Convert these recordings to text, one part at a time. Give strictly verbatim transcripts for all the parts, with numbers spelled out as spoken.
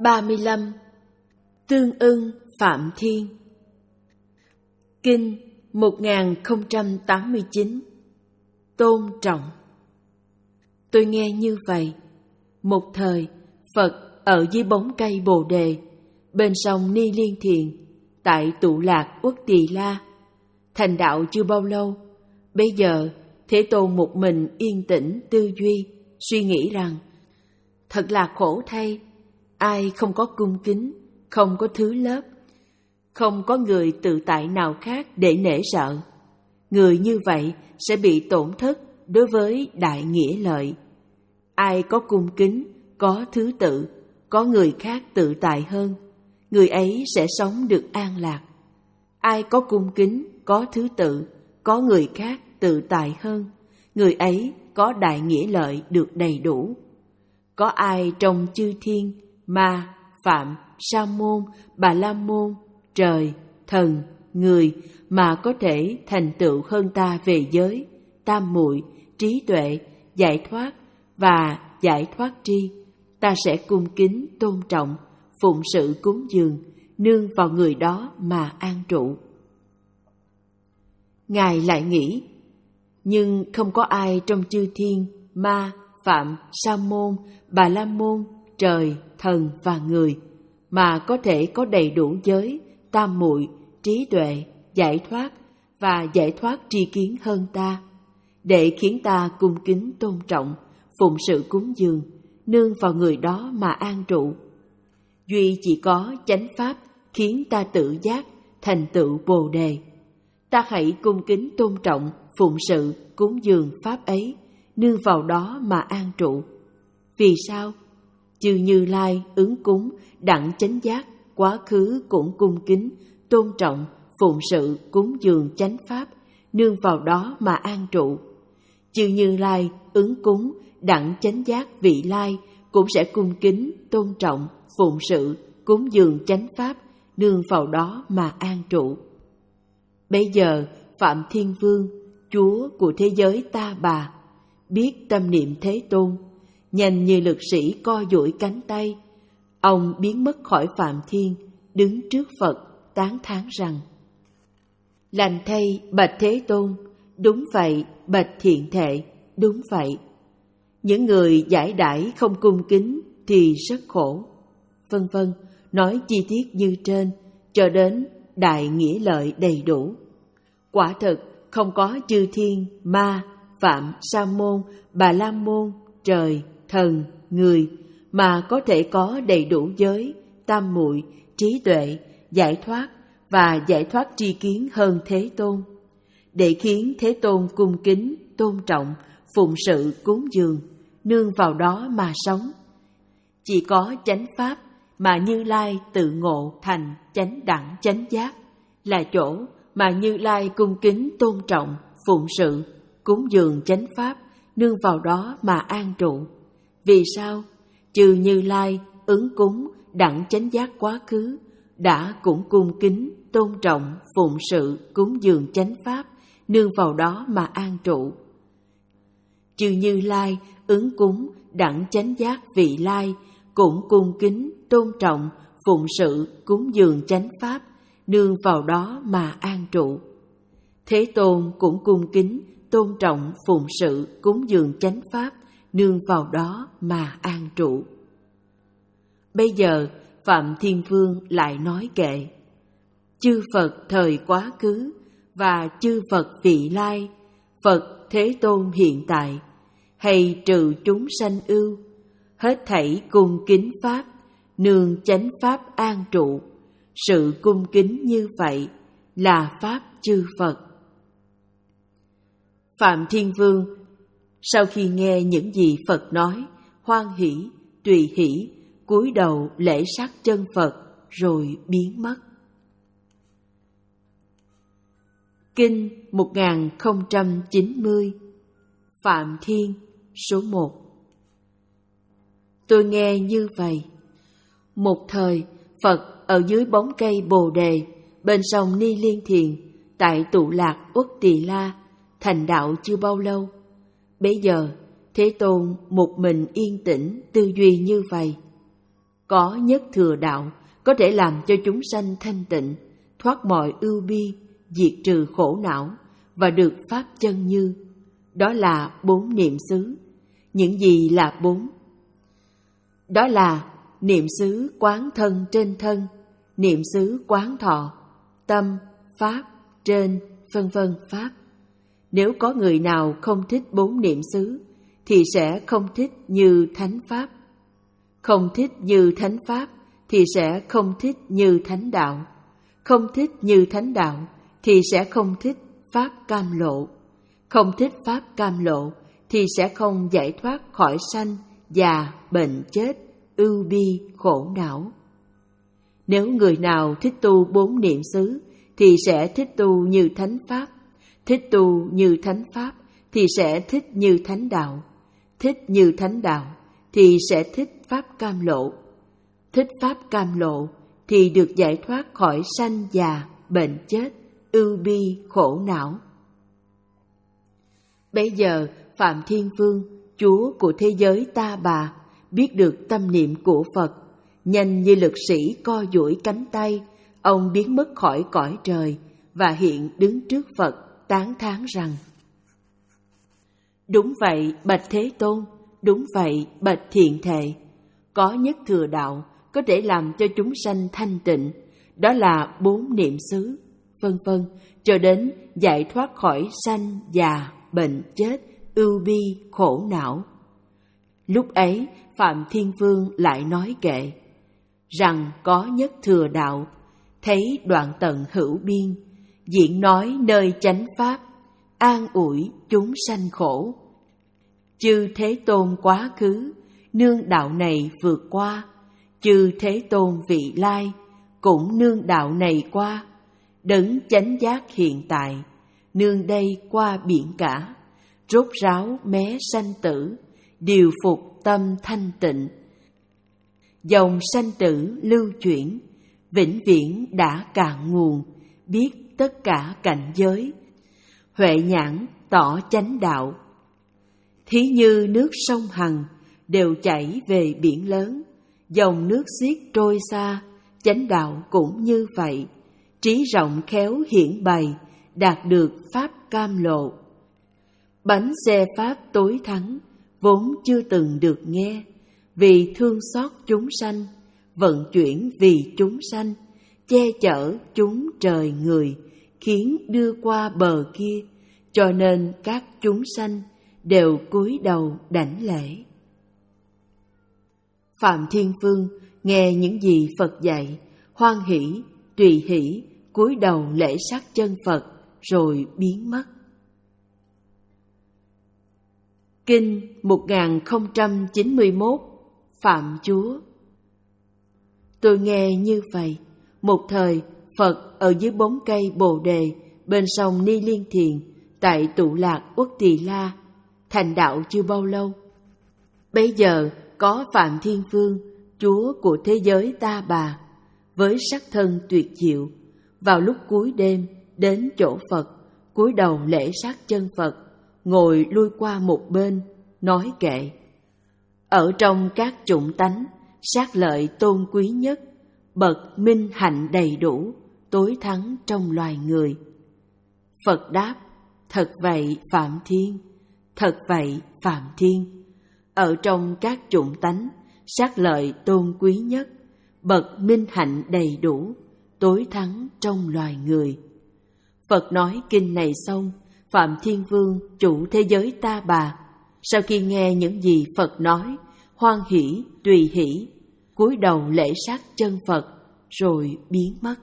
ba mươi lăm. Tương ưng Phạm Thiên. Kinh một nghìn không trăm tám mươi chín. Tôn trọng. Tôi nghe như vậy. Một thời, Phật ở dưới bóng cây Bồ Đề, bên sông Ni Liên Thiền, tại Tụ Lạc Uất Tỳ La. Thành đạo chưa bao lâu, bây giờ Thế Tôn một mình yên tĩnh tư duy, suy nghĩ rằng thật là khổ thay, ai không có cung kính, không có thứ lớp, không có người tự tại nào khác để nể sợ. Người như vậy sẽ bị tổn thất đối với đại nghĩa lợi. Ai có cung kính, có thứ tự, có người khác tự tại hơn, người ấy sẽ sống được an lạc. Ai có cung kính, có thứ tự, có người khác tự tại hơn, người ấy có đại nghĩa lợi được đầy đủ. Có ai trong chư thiên, ma, phạm, sa môn, bà la môn, trời, thần, người mà có thể thành tựu hơn ta về giới, tam muội, trí tuệ, giải thoát và giải thoát tri, ta sẽ cung kính tôn trọng, phụng sự cúng dường, nương vào người đó mà an trụ. Ngài lại nghĩ, nhưng không có ai trong chư thiên, ma, phạm, sa môn, bà la môn, trời, thần và người mà có thể có đầy đủ giới, tam muội, trí tuệ, giải thoát và giải thoát tri kiến hơn ta, để khiến ta cung kính tôn trọng, phụng sự cúng dường, nương vào người đó mà an trụ. Duy chỉ có chánh pháp khiến ta tự giác, thành tựu Bồ Đề. Ta hãy cung kính tôn trọng, phụng sự, cúng dường pháp ấy, nương vào đó mà an trụ. Vì sao? Chư Như Lai ứng cúng, đặng chánh giác, quá khứ cũng cung kính, tôn trọng, phụng sự, cúng dường chánh pháp, nương vào đó mà an trụ. Chư Như Lai ứng cúng, đặng chánh giác vị lai, cũng sẽ cung kính, tôn trọng, phụng sự, cúng dường chánh pháp, nương vào đó mà an trụ. Bây giờ Phạm Thiên Vương, Chúa của thế giới ta bà, biết tâm niệm Thế Tôn, nhanh như lực sĩ co duỗi cánh tay, ông biến mất khỏi Phạm Thiên, đứng trước Phật tán thán rằng: lành thay bạch Thế Tôn, đúng vậy bạch Thiện Thệ, đúng vậy. Những người giải đãi không cung kính thì rất khổ, vân vân, nói chi tiết như trên cho đến đại nghĩa lợi đầy đủ. Quả thực không có chư thiên, ma, phạm, sa môn, bà la môn, trời, thần, người mà có thể có đầy đủ giới, tam muội, trí tuệ, giải thoát và giải thoát tri kiến hơn Thế Tôn, để khiến Thế Tôn cung kính, tôn trọng, phụng sự cúng dường, nương vào đó mà sống. Chỉ có chánh pháp mà Như Lai tự ngộ thành chánh đẳng chánh giác, là chỗ mà Như Lai cung kính tôn trọng, phụng sự, cúng dường chánh pháp, nương vào đó mà an trụ. Vì sao? Chư Như Lai ứng cúng, đẳng chánh giác quá khứ, đã cũng cung kính, tôn trọng, phụng sự, cúng dường chánh pháp, nương vào đó mà an trụ. Chư Như Lai ứng cúng, đẳng chánh giác vị lai, cũng cung kính, tôn trọng, phụng sự, cúng dường chánh pháp, nương vào đó mà an trụ. Thế Tôn cũng cung kính, tôn trọng, phụng sự, cúng dường chánh pháp, nương vào đó mà an trụ. Bây giờ Phạm Thiên Vương lại nói kệ: chư Phật thời quá khứ và chư Phật vị lai, Phật Thế Tôn hiện tại, hay trừ chúng sanh ưu, hết thảy cung kính pháp, nương chánh pháp an trụ. Sự cung kính như vậy là pháp chư Phật. Phạm Thiên Vương sau khi nghe những gì Phật nói, hoan hỷ, tùy hỷ, cúi đầu lễ sát chân Phật rồi biến mất. Kinh một nghìn không trăm chín mươi. Phạm Thiên số một. Tôi nghe như vậy. Một thời, Phật ở dưới bóng cây Bồ Đề, bên sông Ni Liên Thiền, tại Tụ Lạc Uất Tỳ La, thành đạo chưa bao lâu. Bây giờ, Thế Tôn một mình yên tĩnh tư duy như vậy. Có nhất thừa đạo có thể làm cho chúng sanh thanh tịnh, thoát mọi ưu bi, diệt trừ khổ não và được pháp chân như. Đó là bốn niệm xứ. Những gì là bốn? Đó là niệm xứ quán thân trên thân, niệm xứ quán thọ, tâm, pháp, trên, vân vân pháp. Nếu có người nào không thích bốn niệm xứ, thì sẽ không thích như thánh pháp. Không thích như thánh pháp, thì sẽ không thích như thánh đạo. Không thích như thánh đạo, thì sẽ không thích pháp cam lộ. Không thích pháp cam lộ, thì sẽ không giải thoát khỏi sanh, già, bệnh, chết, ưu bi, khổ não. Nếu người nào thích tu bốn niệm xứ, thì sẽ thích tu như thánh pháp. Thích tu như thánh pháp, thì sẽ thích như thánh đạo. Thích như thánh đạo, thì sẽ thích pháp cam lộ. Thích pháp cam lộ, thì được giải thoát khỏi sanh, già, bệnh, chết, ưu bi, khổ não. Bây giờ Phạm Thiên Vương, Chúa của thế giới Ta Bà, biết được tâm niệm của Phật, nhanh như lực sĩ co duỗi cánh tay, ông biến mất khỏi cõi trời và hiện đứng trước Phật tán thán rằng: Đúng vậy bạch Thế Tôn, đúng vậy bạch Thiện Thệ. Có nhất thừa đạo có thể làm cho chúng sanh thanh tịnh, đó là bốn niệm xứ, vân vân, cho đến giải thoát khỏi sanh, già, bệnh, chết, ưu bi, khổ não. Lúc ấy Phạm Thiên Vương lại nói kệ rằng có nhất thừa đạo, thấy đoạn tận hữu biên, diễn nói nơi chánh pháp, an ủi chúng sanh khổ. Chư Thế Tôn quá khứ, nương đạo này vượt qua, chư Thế Tôn vị lai, cũng nương đạo này qua. Đấng chánh giác hiện tại, nương đây qua biển cả, rốt ráo mé sanh tử, điều phục tâm thanh tịnh. Dòng sanh tử lưu chuyển, vĩnh viễn đã cạn nguồn, biết tất cả cảnh giới, huệ nhãn tỏ chánh đạo. Thí như nước sông Hằng đều chảy về biển lớn, dòng nước xiết trôi xa, chánh đạo cũng như vậy. Trí rộng khéo hiển bày, đạt được pháp cam lộ. Bánh xe pháp tối thắng, vốn chưa từng được nghe, vì thương xót chúng sanh, vận chuyển vì chúng sanh, che chở chúng trời người, khiến đưa qua bờ kia, cho nên các chúng sanh đều cúi đầu đảnh lễ. Phạm Thiên Vương nghe những gì Phật dạy, hoan hỷ, tùy hỷ, cúi đầu lễ sát chân Phật, rồi biến mất. Kinh một nghìn không trăm chín mươi mốt. Phạm Chúa. Tôi nghe như vậy, một thời Phật ở dưới bóng cây Bồ Đề bên sông Ni Liên Thiền tại Tụ Lạc Uất Tỳ La, thành đạo chưa bao lâu. Bây giờ có Phạm Thiên Vương, Chúa của thế giới Ta Bà, với sắc thân tuyệt diệu, vào lúc cuối đêm đến chỗ Phật, cúi đầu lễ sát chân Phật, ngồi lui qua một bên, nói kệ: Ở trong các chủng tánh, sát lợi tôn quý nhất, bậc minh hạnh đầy đủ, tối thắng trong loài người. Phật đáp: Thật vậy Phạm Thiên, thật vậy Phạm Thiên. Ở trong các chủng tánh, sát lợi tôn quý nhất, bậc minh hạnh đầy đủ, tối thắng trong loài người. Phật nói kinh này xong, Phạm Thiên Vương, chủ thế giới Ta Bà, sau khi nghe những gì Phật nói, hoan hỷ, tùy hỷ, cúi đầu lễ sát chân Phật, rồi biến mất.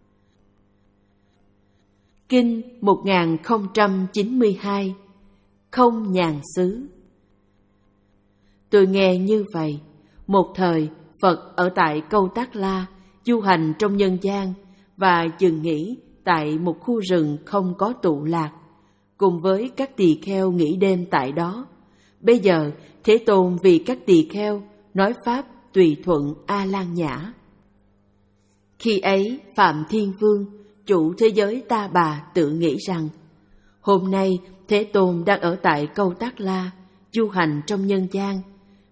Kinh một nghìn không trăm chín mươi hai. Không nhàn xứ. Tôi nghe như vậy, một thời Phật ở tại Câu Tác La, du hành trong nhân gian và dừng nghỉ tại một khu rừng không có tụ lạc, cùng với các tỳ kheo nghỉ đêm tại đó. Bây giờ Thế Tôn vì các tỳ kheo nói pháp tùy thuận A Lan Nhã. Khi ấy Phạm Thiên Vương, chủ thế giới Ta Bà, tự nghĩ rằng: Hôm nay Thế Tôn đang ở tại Câu Tác La, du hành trong nhân gian,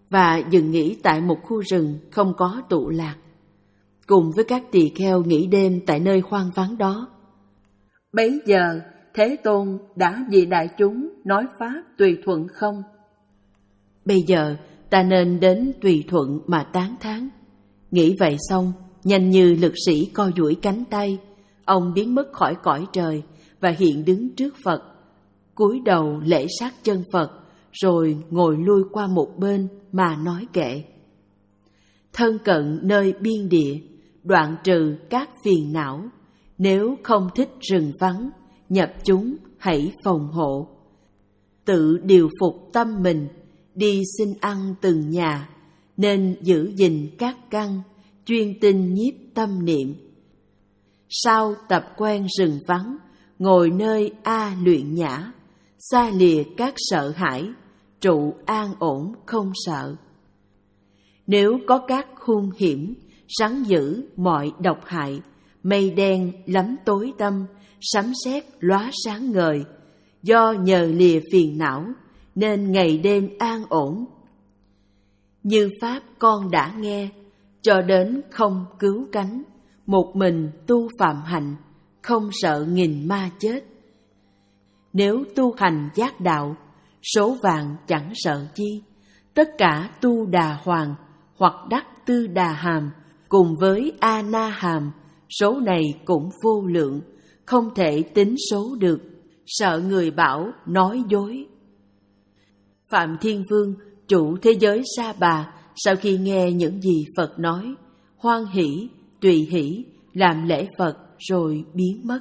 và dừng nghỉ tại một khu rừng không có tụ lạc, cùng với các tỳ kheo nghỉ đêm tại nơi hoang vắng đó. Bấy giờ Thế Tôn đã vì đại chúng nói pháp tùy thuận không? Bây giờ ta nên đến tùy thuận mà tán thán. Nghĩ vậy xong, nhanh như lực sĩ co duỗi cánh tay, ông biến mất khỏi cõi trời và hiện đứng trước Phật, cúi đầu lễ sát chân Phật, rồi ngồi lui qua một bên mà nói kệ: thân cận nơi biên địa, đoạn trừ các phiền não. Nếu không thích rừng vắng, nhập chúng hãy phòng hộ. Tự điều phục tâm mình, đi xin ăn từng nhà, nên giữ gìn các căn, chuyên tinh nhiếp tâm niệm. Sau tập quen rừng vắng, ngồi nơi A luyện nhã, xa lìa các sợ hãi, trụ an ổn không sợ. Nếu có các hung hiểm, rắn dữ mọi độc hại, mây đen lắm tối tăm, sấm sét lóa sáng ngời, do nhờ lìa phiền não, nên ngày đêm an ổn. Như pháp con đã nghe, cho đến không cứu cánh, một mình tu phạm hạnh, không sợ nghìn ma chết. Nếu tu hành giác đạo, số vàng chẳng sợ chi, tất cả tu đà hoàng, hoặc đắc tư đà hàm, cùng với a na hàm, số này cũng vô lượng, không thể tính số được, sợ người bảo nói dối. Phạm Thiên Vương, chủ thế giới Sa Bà, sau khi nghe những gì Phật nói, hoan hỷ, tùy hỷ, làm lễ Phật rồi biến mất.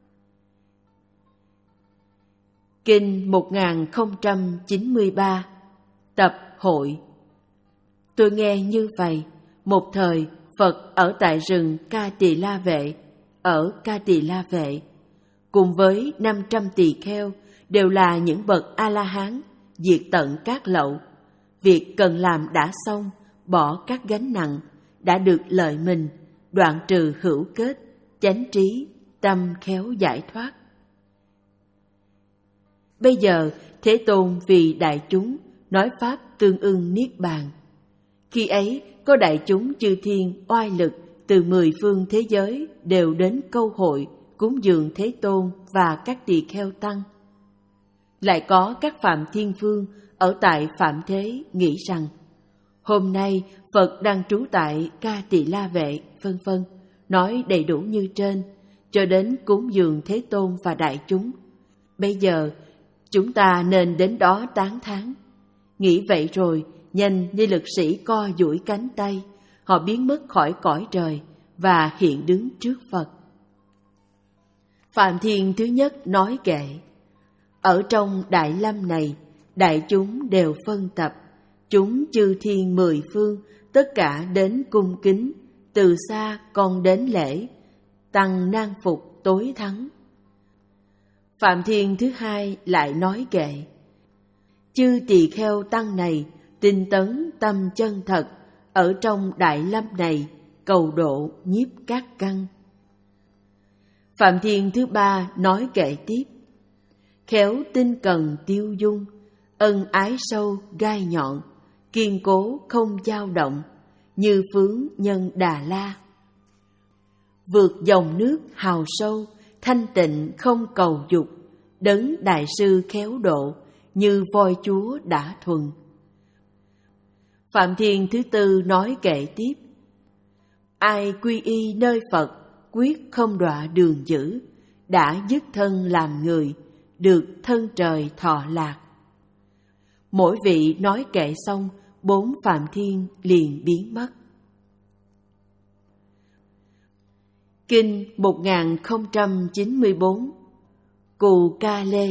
Kinh một nghìn không trăm chín mươi ba, Tập hội. Tôi nghe như vậy, một thời Phật ở tại rừng Ca Tỳ La Vệ, ở Ca Tỳ La Vệ, cùng với năm trăm tỳ kheo đều là những bậc A-la-hán, diệt tận các lậu. Việc cần làm đã xong, bỏ các gánh nặng, đã được lợi mình, đoạn trừ hữu kết, chánh trí, tâm khéo giải thoát. Bây giờ Thế Tôn vì đại chúng nói pháp tương ưng niết bàn. Khi ấy có đại chúng chư thiên oai lực từ mười phương thế giới đều đến câu hội cúng dường Thế Tôn và các tỳ kheo tăng. Lại có các Phạm Thiên Vương ở tại Phạm Thế nghĩ rằng hôm nay Phật đang trú tại Ca Tỳ La Vệ, vân vân, nói đầy đủ như trên, cho đến cúng dường Thế Tôn và đại chúng. Bây giờ chúng ta nên đến đó tán thán. Nghĩ vậy rồi, nhanh như lực sĩ co duỗi cánh tay, họ biến mất khỏi cõi trời và hiện đứng trước Phật. Phạm Thiên thứ nhất nói kệ: ở trong Đại Lâm này, đại chúng đều phân tập, chúng chư thiên mười phương, tất cả đến cung kính, từ xa còn đến lễ, tăng nan phục tối thắng. Phạm Thiên thứ hai lại nói kệ: chư tỳ kheo tăng này, tinh tấn tâm chân thật, ở trong Đại Lâm này, cầu độ nhiếp các căn. Phạm Thiên thứ ba nói kệ tiếp: khéo tinh cần tiêu dung, ân ái sâu gai nhọn, kiên cố không dao động, như phướng nhân Đà La. Vượt dòng nước hào sâu, thanh tịnh không cầu dục, đấng đại sư khéo độ, như voi chúa đã thuần. Phạm Thiên thứ tư nói kệ tiếp: ai quy y nơi Phật, quyết không đọa đường dữ, đã dứt thân làm người, được thân trời thọ lạc. Mỗi vị nói kệ xong, bốn Phạm Thiên liền biến mất. Kinh một nghìn không trăm chín mươi bốn, Cù Ca Lê.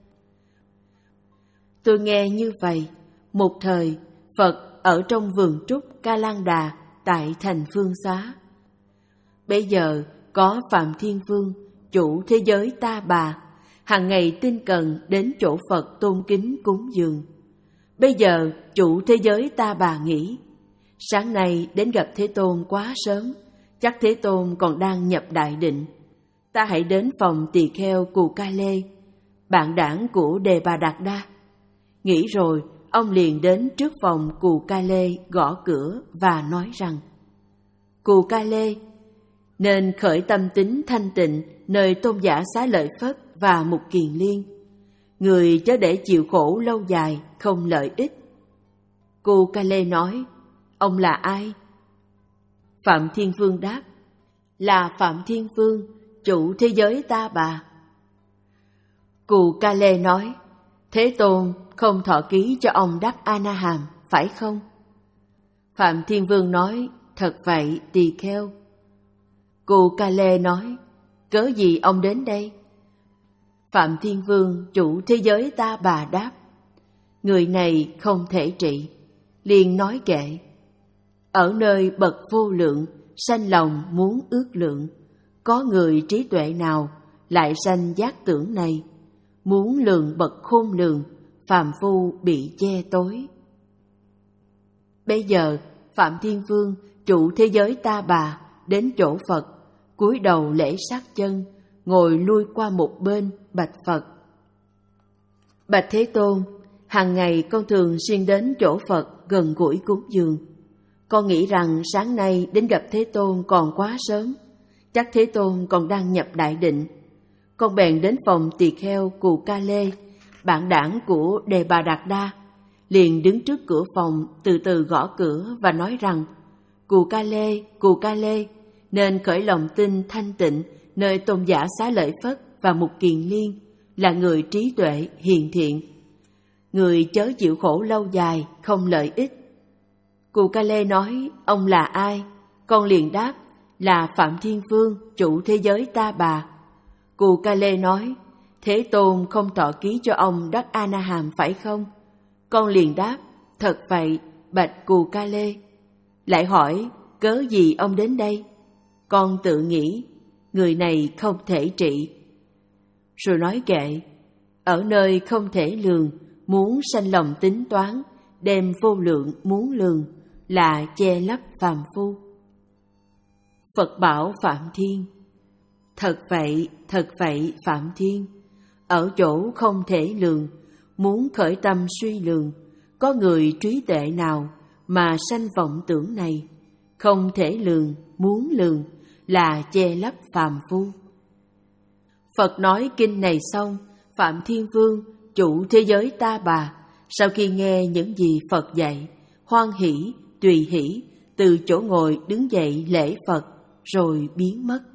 Tôi nghe như vậy, một thời Phật ở trong vườn trúc Ca Lan Đà tại thành Phương Xá. Bây giờ có Phạm Thiên Vương, chủ thế giới Ta Bà, hàng ngày tinh cần đến chỗ Phật tôn kính cúng dường. Bây giờ chủ thế giới Ta Bà nghĩ: sáng nay đến gặp Thế Tôn quá sớm, chắc Thế Tôn còn đang nhập đại định. Ta hãy đến phòng tỳ kheo Cù Ca Lê, bạn đảng của Đề Bà Đạt Đa. Nghĩ rồi, ông liền đến trước phòng Cù Ca Lê gõ cửa và nói rằng: Cù Ca Lê, nên khởi tâm tính thanh tịnh nơi tôn giả Xá Lợi Phất và Mục Kiền Liên. Người chớ để chịu khổ lâu dài không lợi ích. Cù Ca Lê nói: Ông là ai? Phạm Thiên Vương đáp: Là Phạm Thiên Vương, chủ thế giới Ta Bà. Cù Ca Lê nói: Thế Tôn không thọ ký cho ông đắc A Na Hàm, phải không? Phạm Thiên Vương nói: Thật vậy, tỳ kheo. Cù Ca Lê nói: Cớ gì ông đến đây? Phạm Thiên Vương, chủ thế giới Ta Bà đáp: Người này không thể trị. Liền nói kệ: Ở nơi bậc vô lượng, sanh lòng muốn ước lượng. Có người trí tuệ nào lại sanh giác tưởng này? Muốn lường bậc khôn lường, phàm phu bị che tối. Bây giờ Phạm Thiên Vương, chủ thế giới Ta Bà, đến chỗ Phật, cúi đầu lễ sát chân, ngồi lui qua một bên, bạch Phật: Bạch Thế Tôn, hàng ngày con thường xuyên đến chỗ Phật gần gũi cúng dường. Con nghĩ rằng sáng nay đến gặp Thế Tôn còn quá sớm, chắc Thế Tôn còn đang nhập đại định. Con bèn đến phòng tỳ kheo Cù Ca Lê, bạn đảng của Đề Bà Đạt Đa, liền đứng trước cửa phòng từ từ gõ cửa và nói rằng: Cù Ca Lê, Cù Ca Lê, nên khởi lòng tin thanh tịnh nơi tôn giả Xá Lợi Phất và Mục Kiền Liên, là người trí tuệ hiền thiện. Người chớ chịu khổ lâu dài không lợi ích. Cù Ca Lê nói: Ông là ai? Con liền đáp: Là Phạm Thiên Vương, chủ thế giới Ta Bà. Cù Ca Lê nói: Thế Tôn không tỏ ký cho ông đắc A Na Hàm, phải không? Con liền đáp: Thật vậy, bạch Cù Ca Lê. Lại hỏi: Cớ gì ông đến đây? Con tự nghĩ: Người này không thể trị. Rồi nói kệ: Ở nơi không thể lường, muốn sanh lòng tính toán, đem vô lượng muốn lường, là che lấp phàm phu. Phật bảo Phạm Thiên: Thật vậy, thật vậy Phạm Thiên. Ở chỗ không thể lường, muốn khởi tâm suy lường, có người trí tuệ nào mà sanh vọng tưởng này? Không thể lường, muốn lường, là che lấp phàm phu. Phật nói kinh này xong, Phạm Thiên Vương, chủ thế giới Ta Bà, sau khi nghe những gì Phật dạy, hoan hỷ, tùy hỷ, từ chỗ ngồi đứng dậy lễ Phật, rồi biến mất.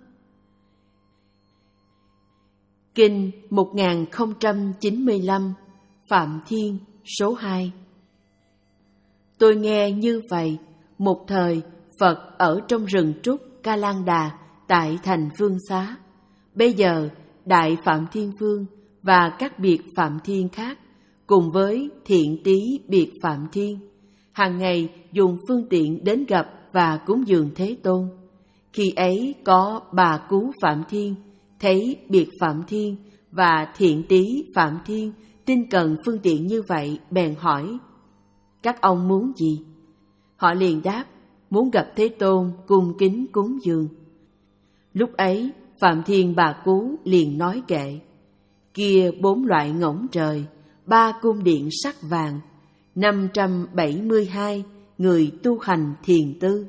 Kinh một nghìn không trăm chín mươi lăm, Phạm Thiên, số hai. Tôi nghe như vậy, một thời Phật ở trong rừng trúc Ca Lan Đà tại thành Phương Xá. Bây giờ Đại Phạm Thiên Vương và các biệt Phạm Thiên khác cùng với Thiện Tý biệt Phạm Thiên hàng ngày dùng phương tiện đến gặp và cúng dường Thế Tôn. Khi ấy có Bà Cú Phạm Thiên thấy biệt Phạm Thiên và Thiện Tý Phạm Thiên tin cần phương tiện như vậy, bèn hỏi: Các ông muốn gì? Họ liền đáp: Muốn gặp Thế Tôn, cung kính cúng dường. Lúc ấy Phạm Thiên Bà Cú liền nói kệ: Kia bốn loại ngỗng trời, ba cung điện sắc vàng, năm trăm bảy mươi hai người tu hành thiền tư.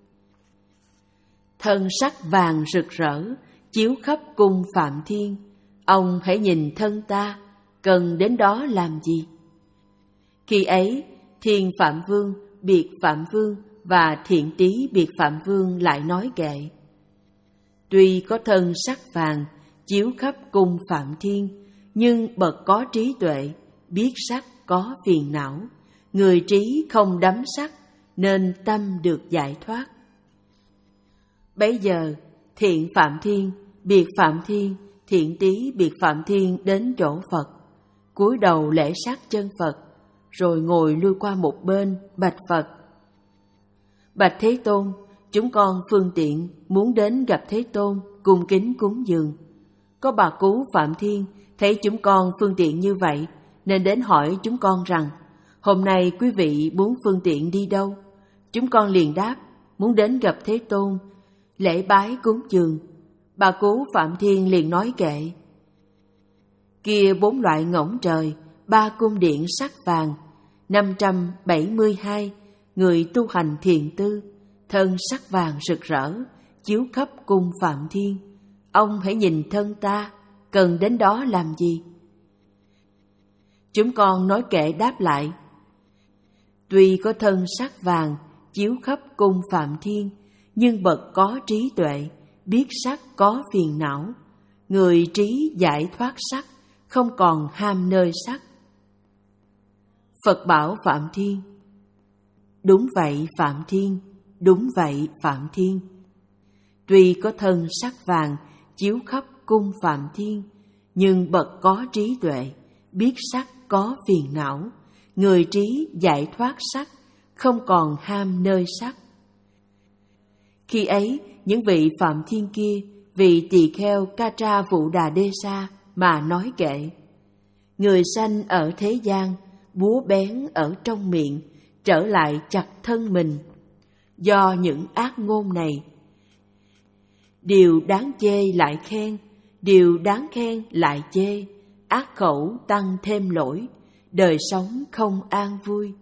Thân sắc vàng rực rỡ, chiếu khắp cung Phạm Thiên. Ông hãy nhìn thân ta, cần đến đó làm gì? Khi ấy, Thiên Phạm Vương, biệt Phạm Vương và Thiện Tý biệt Phạm Vương lại nói kệ: Tuy có thân sắc vàng, chiếu khắp cung Phạm Thiên, nhưng bậc có trí tuệ, biết sắc có phiền não, người trí không đắm sắc, nên tâm được giải thoát. Bấy giờ, Thiện Phạm Thiên, biệt Phạm Thiên, Thiện Tý biệt Phạm Thiên đến chỗ Phật, cúi đầu lễ sát chân Phật, rồi ngồi lui qua một bên, bạch Phật: Bạch Thế Tôn, chúng con phương tiện muốn đến gặp Thế Tôn, cung kính cúng dường. Có Bà Cú Phạm Thiên thấy chúng con phương tiện như vậy, nên đến hỏi chúng con rằng: Hôm nay quý vị muốn phương tiện đi đâu? Chúng con liền đáp: Muốn đến gặp Thế Tôn, lễ bái cúng dường. Bà Cú Phạm Thiên liền nói kệ: Kia bốn loại ngỗng trời, ba cung điện sắc vàng, năm trăm bảy mươi hai. Người tu hành thiền tư, thân sắc vàng rực rỡ, chiếu khắp cung Phạm Thiên. Ông hãy nhìn thân ta, cần đến đó làm gì? Chúng con nói kệ đáp lại: tuy có thân sắc vàng chiếu khắp cung Phạm Thiên, nhưng bậc có trí tuệ, biết sắc có phiền não. Người trí giải thoát sắc, không còn ham nơi sắc. Phật bảo Phạm Thiên: đúng vậy Phạm Thiên, đúng vậy Phạm Thiên. Tuy có thân sắc vàng chiếu khắp cung Phạm Thiên, nhưng bậc có trí tuệ, biết sắc có phiền não. Người trí giải thoát sắc, không còn ham nơi sắc. Khi ấy, những vị Phạm Thiên kia vì tỳ kheo Katra Vụ Đà Đê Sa mà nói kệ: người sanh ở thế gian, búa bén ở trong miệng, trở lại chặt thân mình. Do những ác ngôn này, điều đáng chê lại khen, điều đáng khen lại chê, ác khẩu tăng thêm lỗi, đời sống không an vui.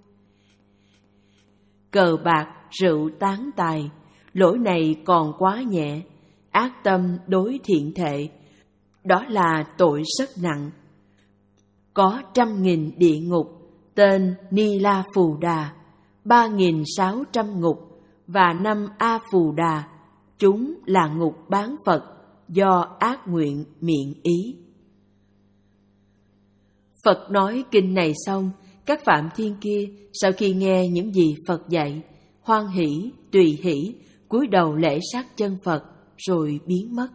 Cờ bạc, rượu tán tài, lỗi này còn quá nhẹ. Ác tâm đối thiện thệ, đó là tội rất nặng. Có trăm nghìn địa ngục, tên Ni La Phù Đà, ba nghìn sáu trăm ngục và năm A Phù Đà, chúng là ngục bán Phật do ác nguyện miệng ý. Phật nói kinh này xong, các Phạm Thiên kia sau khi nghe những gì Phật dạy, hoan hỷ, tùy hỷ, cúi đầu lễ sát chân Phật rồi biến mất.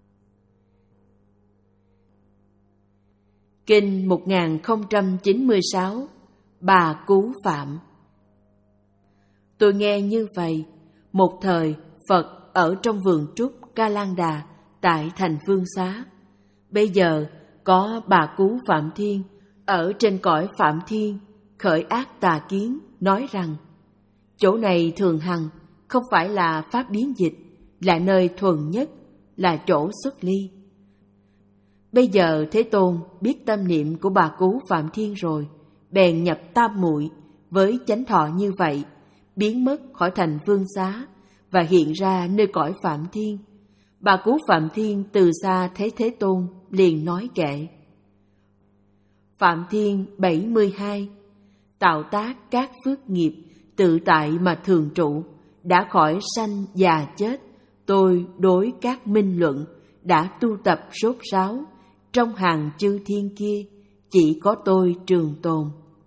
Kinh một nghìn không trăm chín mươi sáu. Bà Cứu Phạm. Tôi nghe như vậy, một thời Phật ở trong vườn trúc Ca Lan Đà tại thành Phương Xá. Bây giờ có bà Cứu Phạm Thiên ở trên cõi Phạm Thiên khởi ác tà kiến, nói rằng chỗ này thường hằng, không phải là pháp biến dịch, là nơi thuần nhất, là chỗ xuất ly. Bây giờ Thế Tôn biết tâm niệm của bà Cứu Phạm Thiên rồi, bèn nhập tam muội với chánh thọ như vậy, biến mất khỏi thành Phương Xá và hiện ra nơi cõi Phạm Thiên. Bà Cứu Phạm Thiên từ xa thấy Thế Tôn, liền nói kệ: Phạm Thiên bảy mươi hai. Tạo tác các phước nghiệp, tự tại mà thường trụ, đã khỏi sanh già chết. Tôi đối các minh luận, đã tu tập rốt ráo, trong hàng chư thiên kia, chỉ có tôi trường tồn.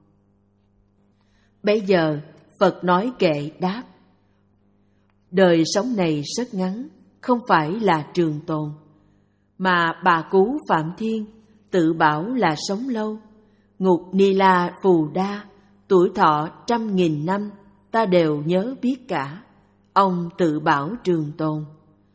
Bây giờ Phật nói kệ đáp: đời sống này rất ngắn, không phải là trường tồn. Mà bà Cứu Phạm Thiên tự bảo là sống lâu. Ngục Ni La Phù Đa, tuổi thọ trăm nghìn năm, ta đều nhớ biết cả. Ông tự bảo trường tồn.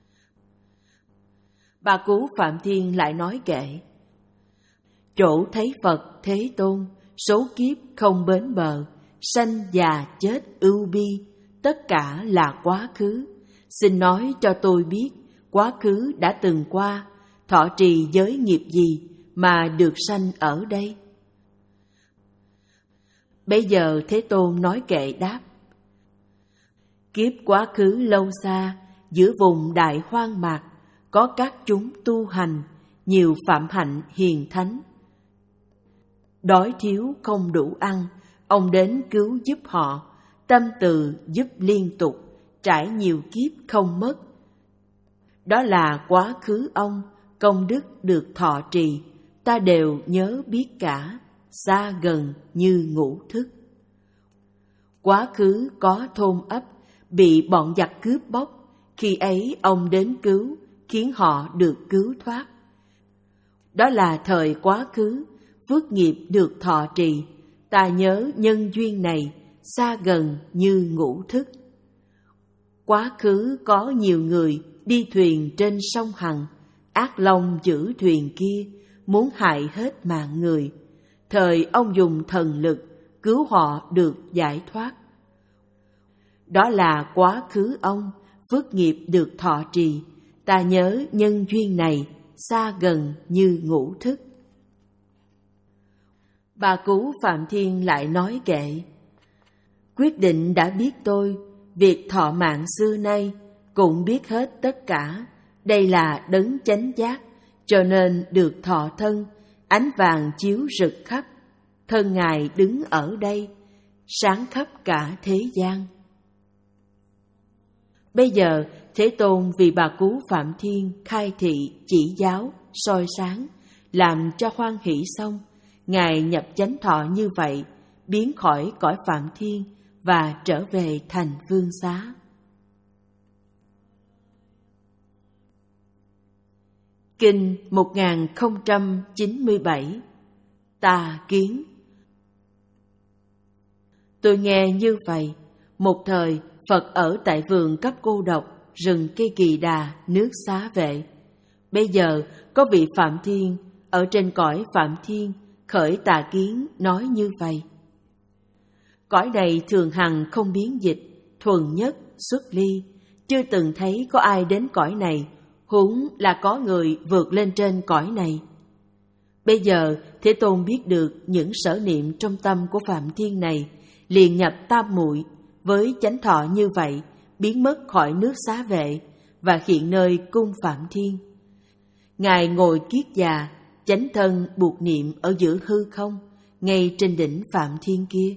Bà Cứu Phạm Thiên lại nói kệ: chỗ thấy Phật Thế Tôn, số kiếp không bến bờ, sanh già chết ưu bi, tất cả là quá khứ. Xin nói cho tôi biết, quá khứ đã từng qua, thọ trì giới nghiệp gì mà được sanh ở đây? Bây giờ Thế Tôn nói kệ đáp: kiếp quá khứ lâu xa, giữa vùng đại hoang mạc, có các chúng tu hành, nhiều phạm hạnh hiền thánh. Đói thiếu không đủ ăn, ông đến cứu giúp họ, tâm từ giúp liên tục, trải nhiều kiếp không mất. Đó là quá khứ ông, công đức được thọ trì, ta đều nhớ biết cả, xa gần như ngủ thức. Quá khứ có thôn ấp, bị bọn giặc cướp bóc, khi ấy ông đến cứu, khiến họ được cứu thoát. Đó là thời quá khứ, phước nghiệp được thọ trì, ta nhớ nhân duyên này, xa gần như ngủ thức. Quá khứ có nhiều người đi thuyền trên sông Hằng, ác long giữ thuyền kia, muốn hại hết mạng người. Thời ông dùng thần lực, cứu họ được giải thoát. Đó là quá khứ ông, phước nghiệp được thọ trì, ta nhớ nhân duyên này, xa gần như ngủ thức. Bà Cú Phạm Thiên lại nói kệ: quyết định đã biết tôi, việc thọ mạng xưa nay cũng biết hết tất cả. Đây là đấng chánh giác, cho nên được thọ thân, ánh vàng chiếu rực khắp. Thân Ngài đứng ở đây, sáng khắp cả thế gian. Bây giờ Thế Tôn vì bà Cú Phạm Thiên khai thị, chỉ giáo, soi sáng, làm cho hoan hỷ xong, Ngài nhập chánh thọ như vậy, biến khỏi cõi Phạm Thiên và trở về thành Vương Xá. Kinh một nghìn không trăm chín mươi bảy. Tà kiến. Tôi nghe như vậy, một thời Phật ở tại vườn cấp cô độc, rừng cây Kỳ Đà, nước Xá Vệ. Bây giờ có vị Phạm Thiên ở trên cõi Phạm Thiên khởi tà kiến nói như vậy: cõi này thường hằng không biến dịch, thuần nhất xuất ly, chưa từng thấy có ai đến cõi này, huống là có người vượt lên trên cõi này. Bây giờ Thế Tôn biết được những sở niệm trong tâm của Phạm Thiên này, liền nhập tam muội, với chánh thọ như vậy, biến mất khỏi nước Xá Vệ và hiện nơi cung Phạm Thiên. Ngài ngồi kiết già, chánh thân buộc niệm ở giữa hư không, ngay trên đỉnh Phạm Thiên kia.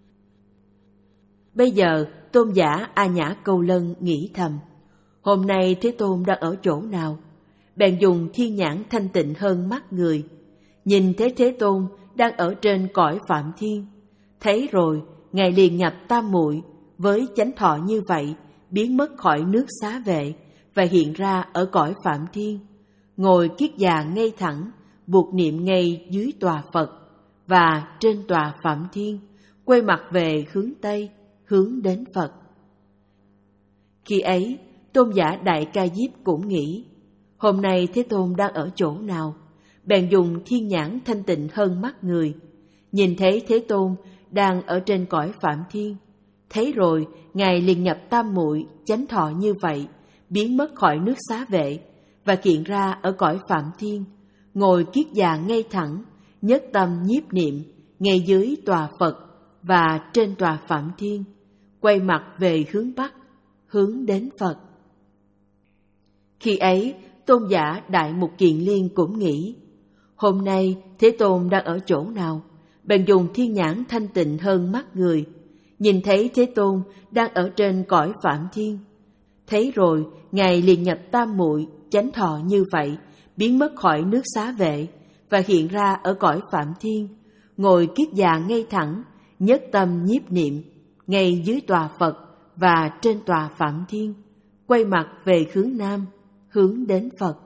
Bây giờ tôn giả A Nhã Câu Lân nghĩ thầm: hôm nay Thế Tôn đang ở chỗ nào? Bèn dùng thiên nhãn thanh tịnh hơn mắt người, nhìn thấy Thế Tôn đang ở trên cõi Phạm Thiên. Thấy rồi, Ngài liền nhập tam muội, với chánh thọ như vậy, biến mất khỏi nước Xá Vệ và hiện ra ở cõi Phạm Thiên, ngồi kiết già ngay thẳng, buộc niệm ngay dưới tòa Phật và trên tòa Phạm Thiên, quay mặt về hướng Tây, hướng đến Phật. Khi ấy, tôn giả Đại Ca Diếp cũng nghĩ: hôm nay Thế Tôn đang ở chỗ nào? Bèn dùng thiên nhãn thanh tịnh hơn mắt người, nhìn thấy Thế Tôn đang ở trên cõi Phạm Thiên. Thấy rồi, Ngài liền nhập tam muội, chánh thọ như vậy, biến mất khỏi nước Xá Vệ và hiện ra ở cõi Phạm Thiên, ngồi kiết già ngay thẳng, nhất tâm nhiếp niệm ngay dưới tòa Phật và trên tòa Phạm Thiên, quay mặt về hướng Bắc, hướng đến Phật. Khi ấy, tôn giả Đại Mục Kiền Liên cũng nghĩ: hôm nay Thế Tôn đang ở chỗ nào? Bèn dùng thiên nhãn thanh tịnh hơn mắt người, nhìn thấy Thế Tôn đang ở trên cõi Phạm Thiên. Thấy rồi, Ngài liền nhập tam muội, chánh thọ như vậy, biến mất khỏi nước Xá Vệ và hiện ra ở cõi Phạm Thiên, ngồi kiết già ngay thẳng, nhất tâm nhiếp niệm ngay dưới tòa Phật và trên tòa Phạm Thiên, quay mặt về hướng Nam, hướng đến Phật.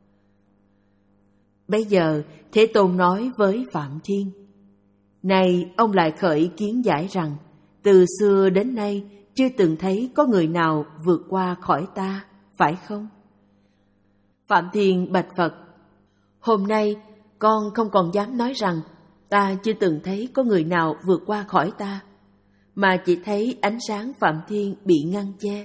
Bây giờ Thế Tôn nói với Phạm Thiên: này, ông lại khởi kiến giải rằng từ xưa đến nay chưa từng thấy có người nào vượt qua khỏi ta, phải không? Phạm Thiên bạch Phật: hôm nay con không còn dám nói rằng ta chưa từng thấy có người nào vượt qua khỏi ta, mà chỉ thấy ánh sáng Phạm Thiên bị ngăn che.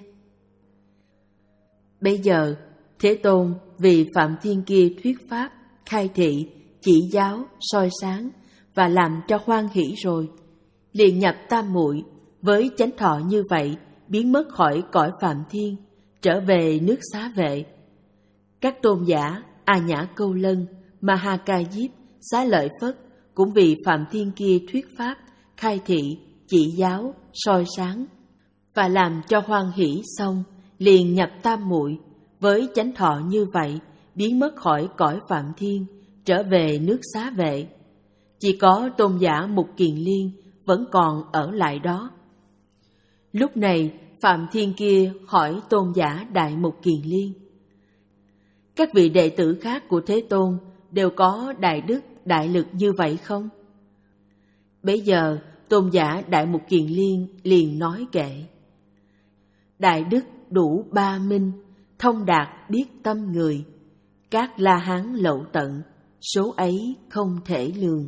Bây giờ Thế Tôn vì Phạm Thiên kia thuyết pháp, khai thị, chỉ giáo, soi sáng và làm cho hoan hỷ rồi, liền nhập tam muội, với chánh thọ như vậy, biến mất khỏi cõi Phạm Thiên, trở về nước Xá Vệ. Các tôn giả A Nhã Câu Lân, Ma Ha Ca Diếp, Xá Lợi Phất cũng vì Phạm Thiên kia thuyết pháp, khai thị, chỉ giáo, soi sáng và làm cho hoan hỷ xong, liền nhập tam muội, với chánh thọ như vậy, biến mất khỏi cõi Phạm Thiên, trở về nước Xá Vệ. Chỉ có tôn giả Mục Kiền Liên vẫn còn ở lại đó. Lúc này Phạm Thiên kia hỏi tôn giả Đại Mục Kiền Liên: các vị đệ tử khác của Thế Tôn đều có đại đức, đại lực như vậy không? Bấy giờ tôn giả Đại Mục Kiền Liên liền nói kệ: đại đức đủ ba minh, thông đạt biết tâm người, các La Hán lậu tận, số ấy không thể lường.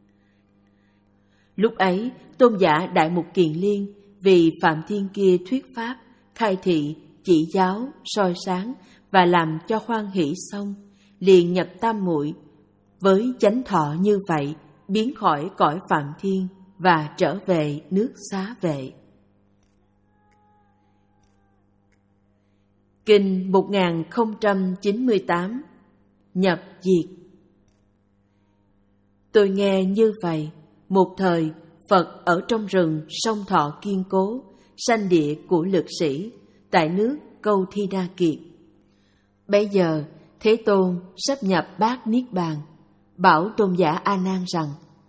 Lúc ấy tôn giả Đại Mục Kiền Liên vì Phạm Thiên kia thuyết pháp, khai thị, chỉ giáo, soi sáng và làm cho hoan hỷ xong, liền nhập tam muội, với chánh thọ như vậy, biến khỏi cõi Phạm Thiên và trở về nước Xá Vệ. Kinh một nghìn không trăm chín mươi tám Nhập diệt. Tôi nghe như vậy, một thời Phật ở trong rừng sông Thọ Kiên Cố, sanh địa của lực sĩ, tại nước Câu Thi Na Kiệt. Bây giờ Thế Tôn sắp nhập bát Niết Bàn, bảo tôn giả A Nan rằng: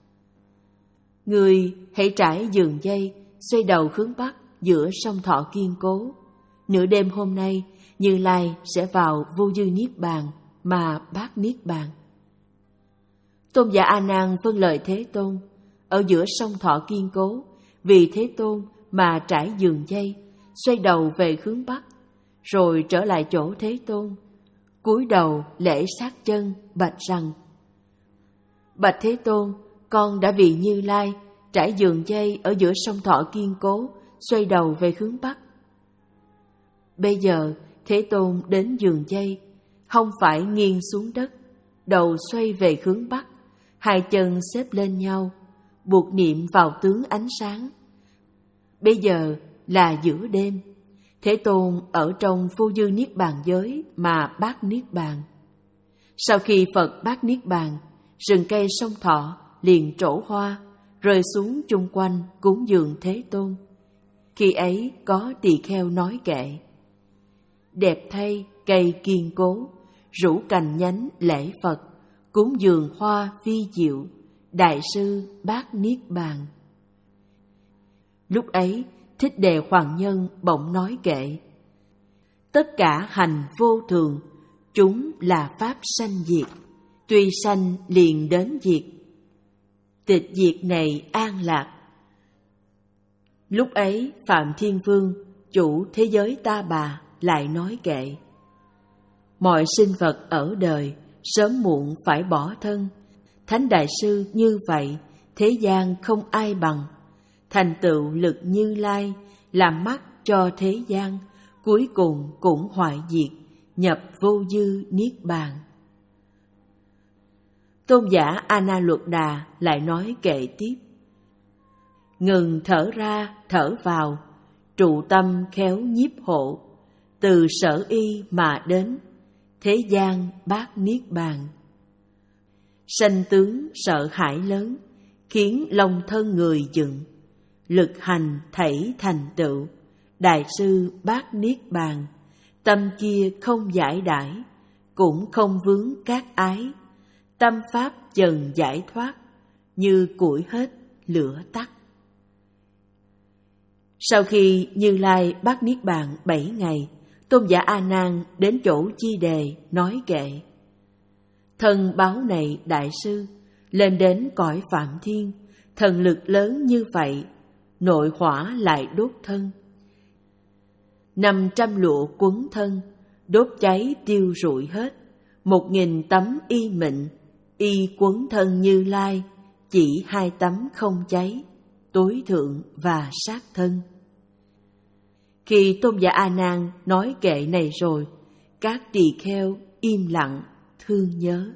Người hãy trải giường dây, xoay đầu hướng bắc giữa sông Thọ Kiên Cố. Nửa đêm hôm nay, Như Lai sẽ vào vô dư Niết Bàn mà bát Niết Bàn. Tôn giả A Nan vâng lời Thế Tôn. Ở giữa sông Thọ Kiên Cố, vì Thế Tôn mà trải giường dây, xoay đầu về hướng bắc, rồi trở lại chỗ Thế Tôn, cúi đầu lễ sát chân, bạch rằng: Bạch Thế Tôn, con đã vì Như Lai trải giường dây ở giữa sông Thọ Kiên Cố, xoay đầu về hướng bắc. Bây giờ Thế Tôn đến giường dây, không phải nghiêng xuống đất, đầu xoay về hướng bắc, hai chân xếp lên nhau, buộc niệm vào tướng ánh sáng. Bây giờ là giữa đêm, Thế Tôn ở trong vô dư Niết Bàn giới mà bát Niết Bàn. Sau khi Phật bát Niết Bàn, rừng cây sông Thọ liền trổ hoa, rơi xuống chung quanh cúng dường Thế Tôn. Khi ấy có tỳ kheo nói kệ: Đẹp thay cây kiên cố, rủ cành nhánh lễ Phật, cúng dường hoa vi diệu, Đại sư bát Niết Bàn. Lúc ấy Thích Đề Hoàng Nhân bỗng nói kệ: Tất cả hành vô thường, chúng là pháp sanh diệt, tuy sanh liền đến diệt, tịch diệt này an lạc. Lúc ấy Phạm Thiên Vương, chủ thế giới Ta Bà, lại nói kệ: Mọi sinh vật ở đời sớm muộn phải bỏ thân. Thánh Đại Sư như vậy, thế gian không ai bằng. Thành tựu lực Như Lai, làm mắt cho thế gian, cuối cùng cũng hoại diệt, nhập vô dư Niết Bàn. Tôn giả A Na Luật Đà lại nói kệ tiếp: Ngừng thở ra thở vào, trụ tâm khéo nhiếp hộ, từ sở y mà đến, thế gian bát Niết Bàn. Sanh tướng sợ hãi lớn, khiến lòng thân người dựng, lực hành thảy thành tựu, Đại sư bát Niết Bàn. Tâm kia không giải đãi, cũng không vướng các ái, tâm pháp dần giải thoát, như củi hết lửa tắt. Sau khi Như Lai bát Niết Bàn bảy ngày, Tôn giả A Nan đến chỗ Chi Đề nói kệ: Thần báo này Đại sư, lên đến cõi Phạm Thiên, thần lực lớn như vậy, nội hỏa lại đốt thân. Năm trăm lụa quấn thân, đốt cháy tiêu rụi hết. Một nghìn tấm y mịn, y quấn thân Như Lai, chỉ hai tấm không cháy, tối thượng và sát thân. Khi Tôn giả A Nan nói kệ này rồi, các tỳ kheo im lặng thương nhớ.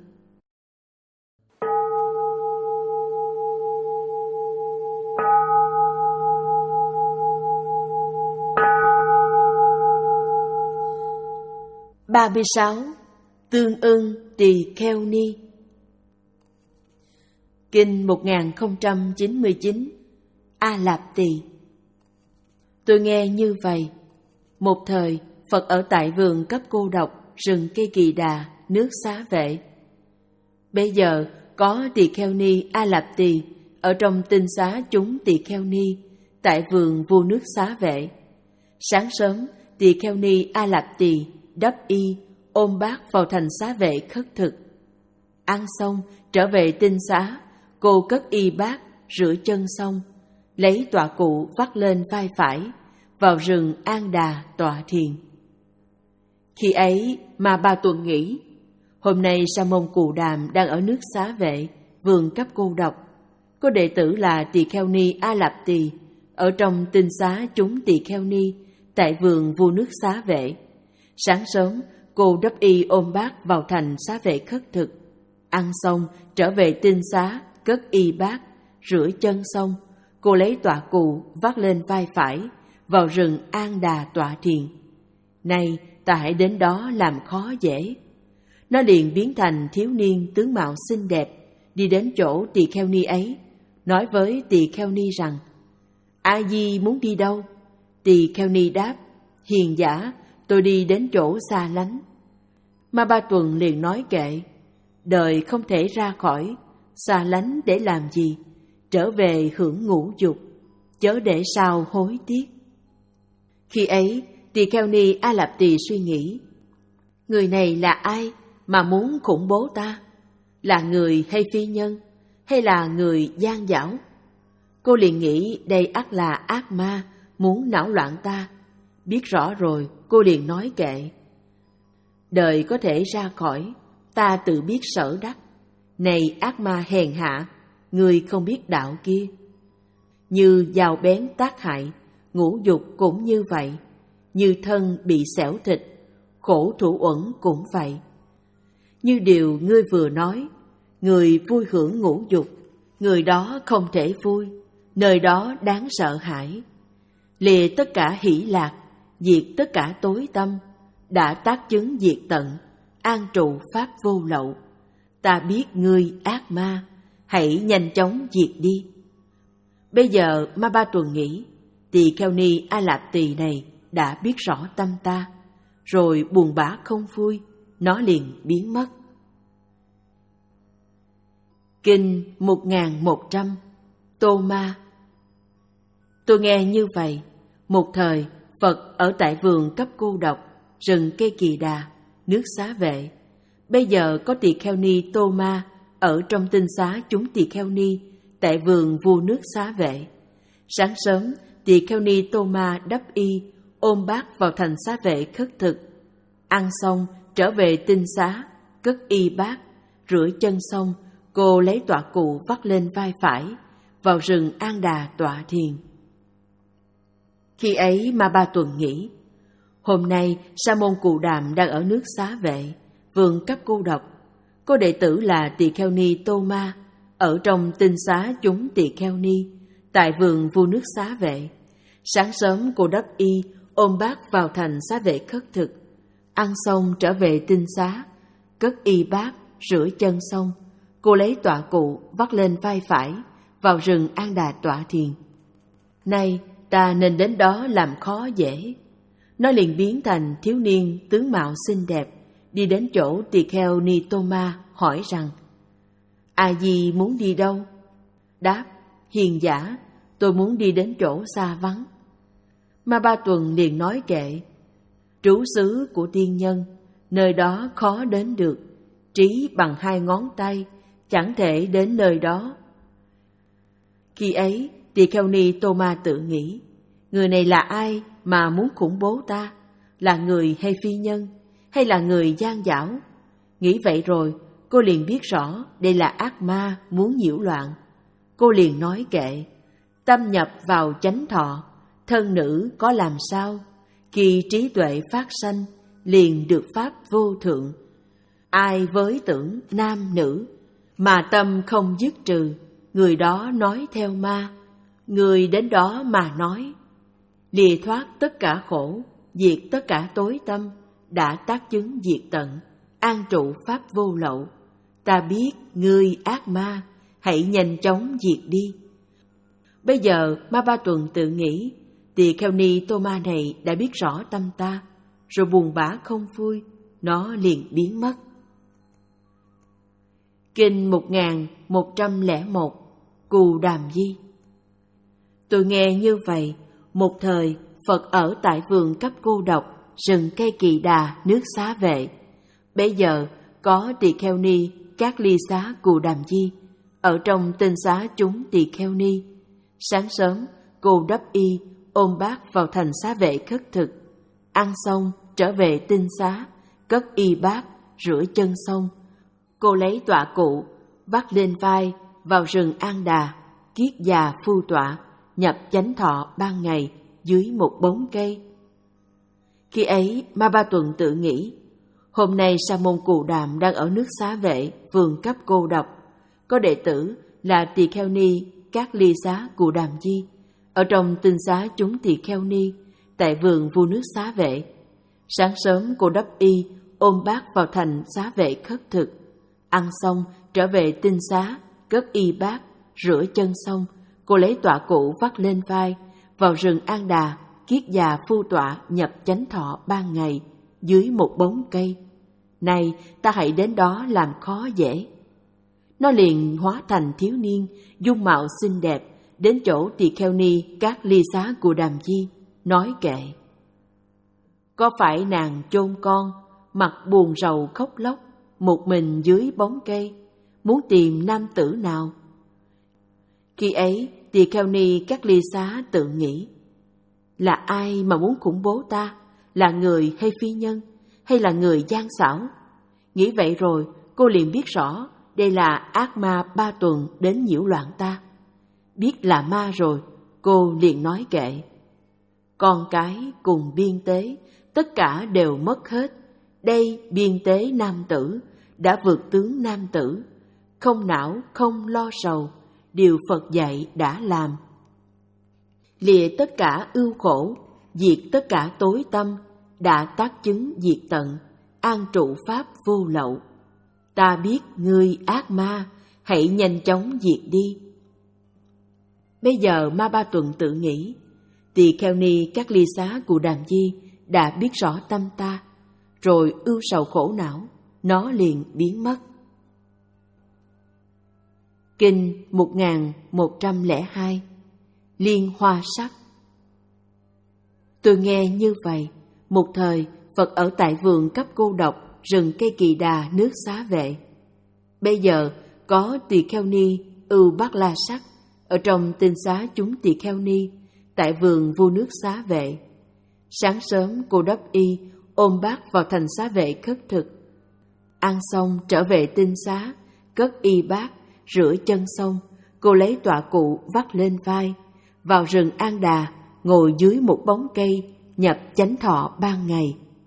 ba mươi sáu. Tương ưng tỳ kheo ni. Kinh một nghìn không trăm chín mươi chín A Lạp Tỳ. Tôi nghe như vậy, một thời Phật ở tại vườn cấp cô độc, rừng cây Kỳ Đà, nước Xá Vệ. Bây giờ có tỳ kheo ni A Lạp Tỳ ở trong tinh xá chúng tỳ kheo ni tại vườn vua nước Xá Vệ. Sáng sớm, tỳ kheo ni A Lạp Tỳ đắp y, ôm bát vào thành Xá Vệ khất thực. Ăn xong, trở về tinh xá, cô cất y bát, rửa chân xong, lấy tọa cụ vắt lên vai phải, vào rừng An Đà tọa thiền. Khi ấy mà Ba Tuần nghĩ, hôm nay Sa môn Cù Đàm đang ở nước Xá Vệ, vườn cấp cô độc. Có đệ tử là tỳ kheo ni A Lạp Tỳ ở trong tinh xá chúng tỳ kheo ni tại vườn vua nước Xá Vệ. Sáng sớm, cô đắp y ôm bát vào thành Xá Vệ khất thực. Ăn xong, trở về tinh xá, cất y bát, rửa chân xong, cô lấy tọa cụ vác lên vai phải, vào rừng An Đà tọa thiền. Nay ta hãy đến đó làm khó dễ. Nó liền biến thành thiếu niên tướng mạo xinh đẹp, đi đến chỗ tỳ kheo ni ấy, nói với tỳ kheo ni rằng: A Di muốn đi đâu? Tỳ kheo ni đáp: Hiền giả, tôi đi đến chỗ xa lánh. Ma Ba Tuần liền nói kệ: Đời không thể ra khỏi, xa lánh để làm gì? Trở về hưởng ngũ dục, chớ để sao hối tiếc. Khi ấy, tỳ kheo ni A Lạp Tỳ suy nghĩ: Người này là ai mà muốn khủng bố ta? Là người hay phi nhân, hay là người gian dảo? Cô liền nghĩ đây ắt là ác ma muốn não loạn ta. Biết rõ rồi, cô liền nói kệ: Đời có thể ra khỏi, ta tự biết sở đắc. Này ác ma hèn hạ, người không biết đạo kia. Như dao bén tác hại, ngũ dục cũng như vậy. Như thân bị xẻo thịt, khổ thủ uẩn cũng vậy. Như điều ngươi vừa nói, người vui hưởng ngũ dục, người đó không thể vui, nơi đó đáng sợ hãi. Lìa tất cả hỷ lạc, diệt tất cả tối tâm, đã tác chứng diệt tận, an trụ pháp vô lậu. Ta biết ngươi ác ma, hãy nhanh chóng diệt đi. Bây giờ Ma Ba Tuần nghĩ, tỳ kheo ni A Lạp Tỳ này đã biết rõ tâm ta, rồi buồn bã không vui, nó liền biến mất. Kinh một nghìn một trăm Tô Ma. Tôi nghe như vậy, một thời Phật ở tại vườn cấp cô độc, rừng cây Kỳ Đà, nước Xá Vệ. Bây giờ có tỳ kheo ni Tô Ma ở trong tinh xá chúng tỳ kheo ni tại vườn vua nước Xá Vệ. Sáng sớm, tỳ kheo ni Tô Ma đắp y, ôm bát vào thành Xá Vệ khất thực. Ăn xong, trở về tinh xá, cất y bát, rửa chân xong, cô lấy tọa cụ vắt lên vai phải, vào rừng An Đà tọa thiền. Khi ấy Ma Ba Tuần nghĩ, hôm nay Sa môn Cù Đàm đang ở nước Xá Vệ, vườn cấp cô độc. Có đệ tử là tỳ kheo ni Tô Ma ở trong tinh xá chúng tỳ kheo ni tại vườn vua nước Xá Vệ. Sáng sớm cô đắp y, ôm bát vào thành Xá Vệ khất thực. Ăn xong trở về tinh xá, cất y bát, rửa chân xong, cô lấy tọa cụ vắt lên vai phải, vào rừng An Đà tọa thiền. Nay ta nên đến đó làm khó dễ. Nó liền biến thành thiếu niên tướng mạo xinh đẹp, đi đến chỗ tỳ kheo ni Tô Ma hỏi rằng: A Di muốn đi đâu? Đáp: Hiền giả, tôi muốn đi đến chỗ xa vắng. Ma Ba Tuần liền nói kệ: Trú xứ của tiên nhân, nơi đó khó đến được, trí bằng hai ngón tay, chẳng thể đến nơi đó. Khi ấy, tỳ kheo ni Tô Ma tự nghĩ, người này là ai mà muốn khủng bố ta? Là người hay phi nhân, hay là người gian dảo? Nghĩ vậy rồi, cô liền biết rõ đây là ác ma muốn nhiễu loạn. Cô liền nói kệ: Tâm nhập vào chánh thọ, thân nữ có làm sao? Khi trí tuệ phát sanh, liền được pháp vô thượng. Ai với tưởng nam nữ, mà tâm không dứt trừ, người đó nói theo ma. Người đến đó mà nói, lìa thoát tất cả khổ, diệt tất cả tối tâm, đã tác chứng diệt tận, an trụ pháp vô lậu. Ta biết ngươi ác ma, hãy nhanh chóng diệt đi. Bây giờ Ma Ba Tuần tự nghĩ, tỳ kheo ni Tô Ma này đã biết rõ tâm ta, rồi buồn bã không vui, nó liền biến mất. Kinh một nghìn một trăm lẻ một Cù Đàm Di. Tôi nghe như vậy, một thời Phật ở tại vườn cấp cô độc, rừng cây Kỳ Đà, nước Xá Vệ. Bây giờ có tỳ kheo ni Các Ly Xá Cù Đàm Di ở trong tinh xá chúng tỳ kheo ni. Sáng sớm cô đắp y, ôm bát vào thành Xá Vệ khất thực. Ăn xong trở về tinh xá, cất y bát, rửa chân xong, cô lấy tọa cụ vắt lên vai, vào rừng An Đà, kiết già phu tọa, nhập chánh thọ ban ngày dưới một bóng cây. Khi ấy Ma Ba Tuần tự nghĩ, hôm nay Sa môn Cù Đàm đang ở nước Xá Vệ, vườn cấp cô độc. Có đệ tử là Tỳ Kheo Ni Các Ly Xá Cù Đàm Di, ở trong tinh xá chúng Tỳ Kheo Ni, tại vườn vua nước Xá Vệ. Sáng sớm cô đắp y, ôm bát vào thành Xá Vệ khất thực. Ăn xong, trở về tinh xá, cất y bát, rửa chân xong, cô lấy tọa cụ vắt lên vai, vào rừng An Đà, kiết già phu tọa nhập chánh thọ ban ngày, dưới một bóng cây. Này, ta hãy đến đó làm khó dễ. Nó liền hóa thành thiếu niên, dung mạo xinh đẹp, đến chỗ Tỳ Kheo Ni Các Ly Xá Cù Đàm Di, nói kệ: có phải nàng chôn con, mặt buồn rầu khóc lóc, một mình dưới bóng cây, muốn tìm nam tử nào? Khi ấy, Tỳ Kheo Ni Các Ly Xá tự nghĩ: là ai mà muốn khủng bố ta? Là người hay phi nhân, hay là người gian xảo? Nghĩ vậy rồi, cô liền biết rõ đây là ác ma ba tuần đến nhiễu loạn ta. Biết là ma rồi, cô liền nói kệ: con cái cùng biên tế, tất cả đều mất hết. Đây biên tế nam tử, đã vượt tướng nam tử, không não không lo sầu, điều Phật dạy đã làm. Lìa tất cả ưu khổ, diệt tất cả tối tâm, đã tác chứng diệt tận, an trụ pháp vô lậu. Ta biết ngươi ác ma, hãy nhanh chóng diệt đi. Bây giờ ma ba tuần tự nghĩ: Tỳ Kheo Ni Các Ly Xá Cù Đàm Di đã biết rõ tâm ta, rồi ưu sầu khổ não, nó liền biến mất. Kinh một nghìn một trăm lẻ hai Liên Hoa Sắc. Tôi nghe như vậy, một thời Phật ở tại vườn cấp cô độc, rừng cây Kỳ Đà nước Xá Vệ. Bây giờ có Tỳ Kheo Ni Ưu Bát La Sắc ở trong tinh xá chúng Tỳ Kheo Ni, tại vườn vua nước Xá Vệ. Sáng sớm cô đắp y, ôm bát vào thành Xá Vệ khất thực. Ăn xong trở về tinh xá, cất y bát, rửa chân xong, cô lấy tọa cụ vắt lên vai, vào rừng An Đà, ngồi dưới một bóng cây, nhập chánh thọ ban ngày.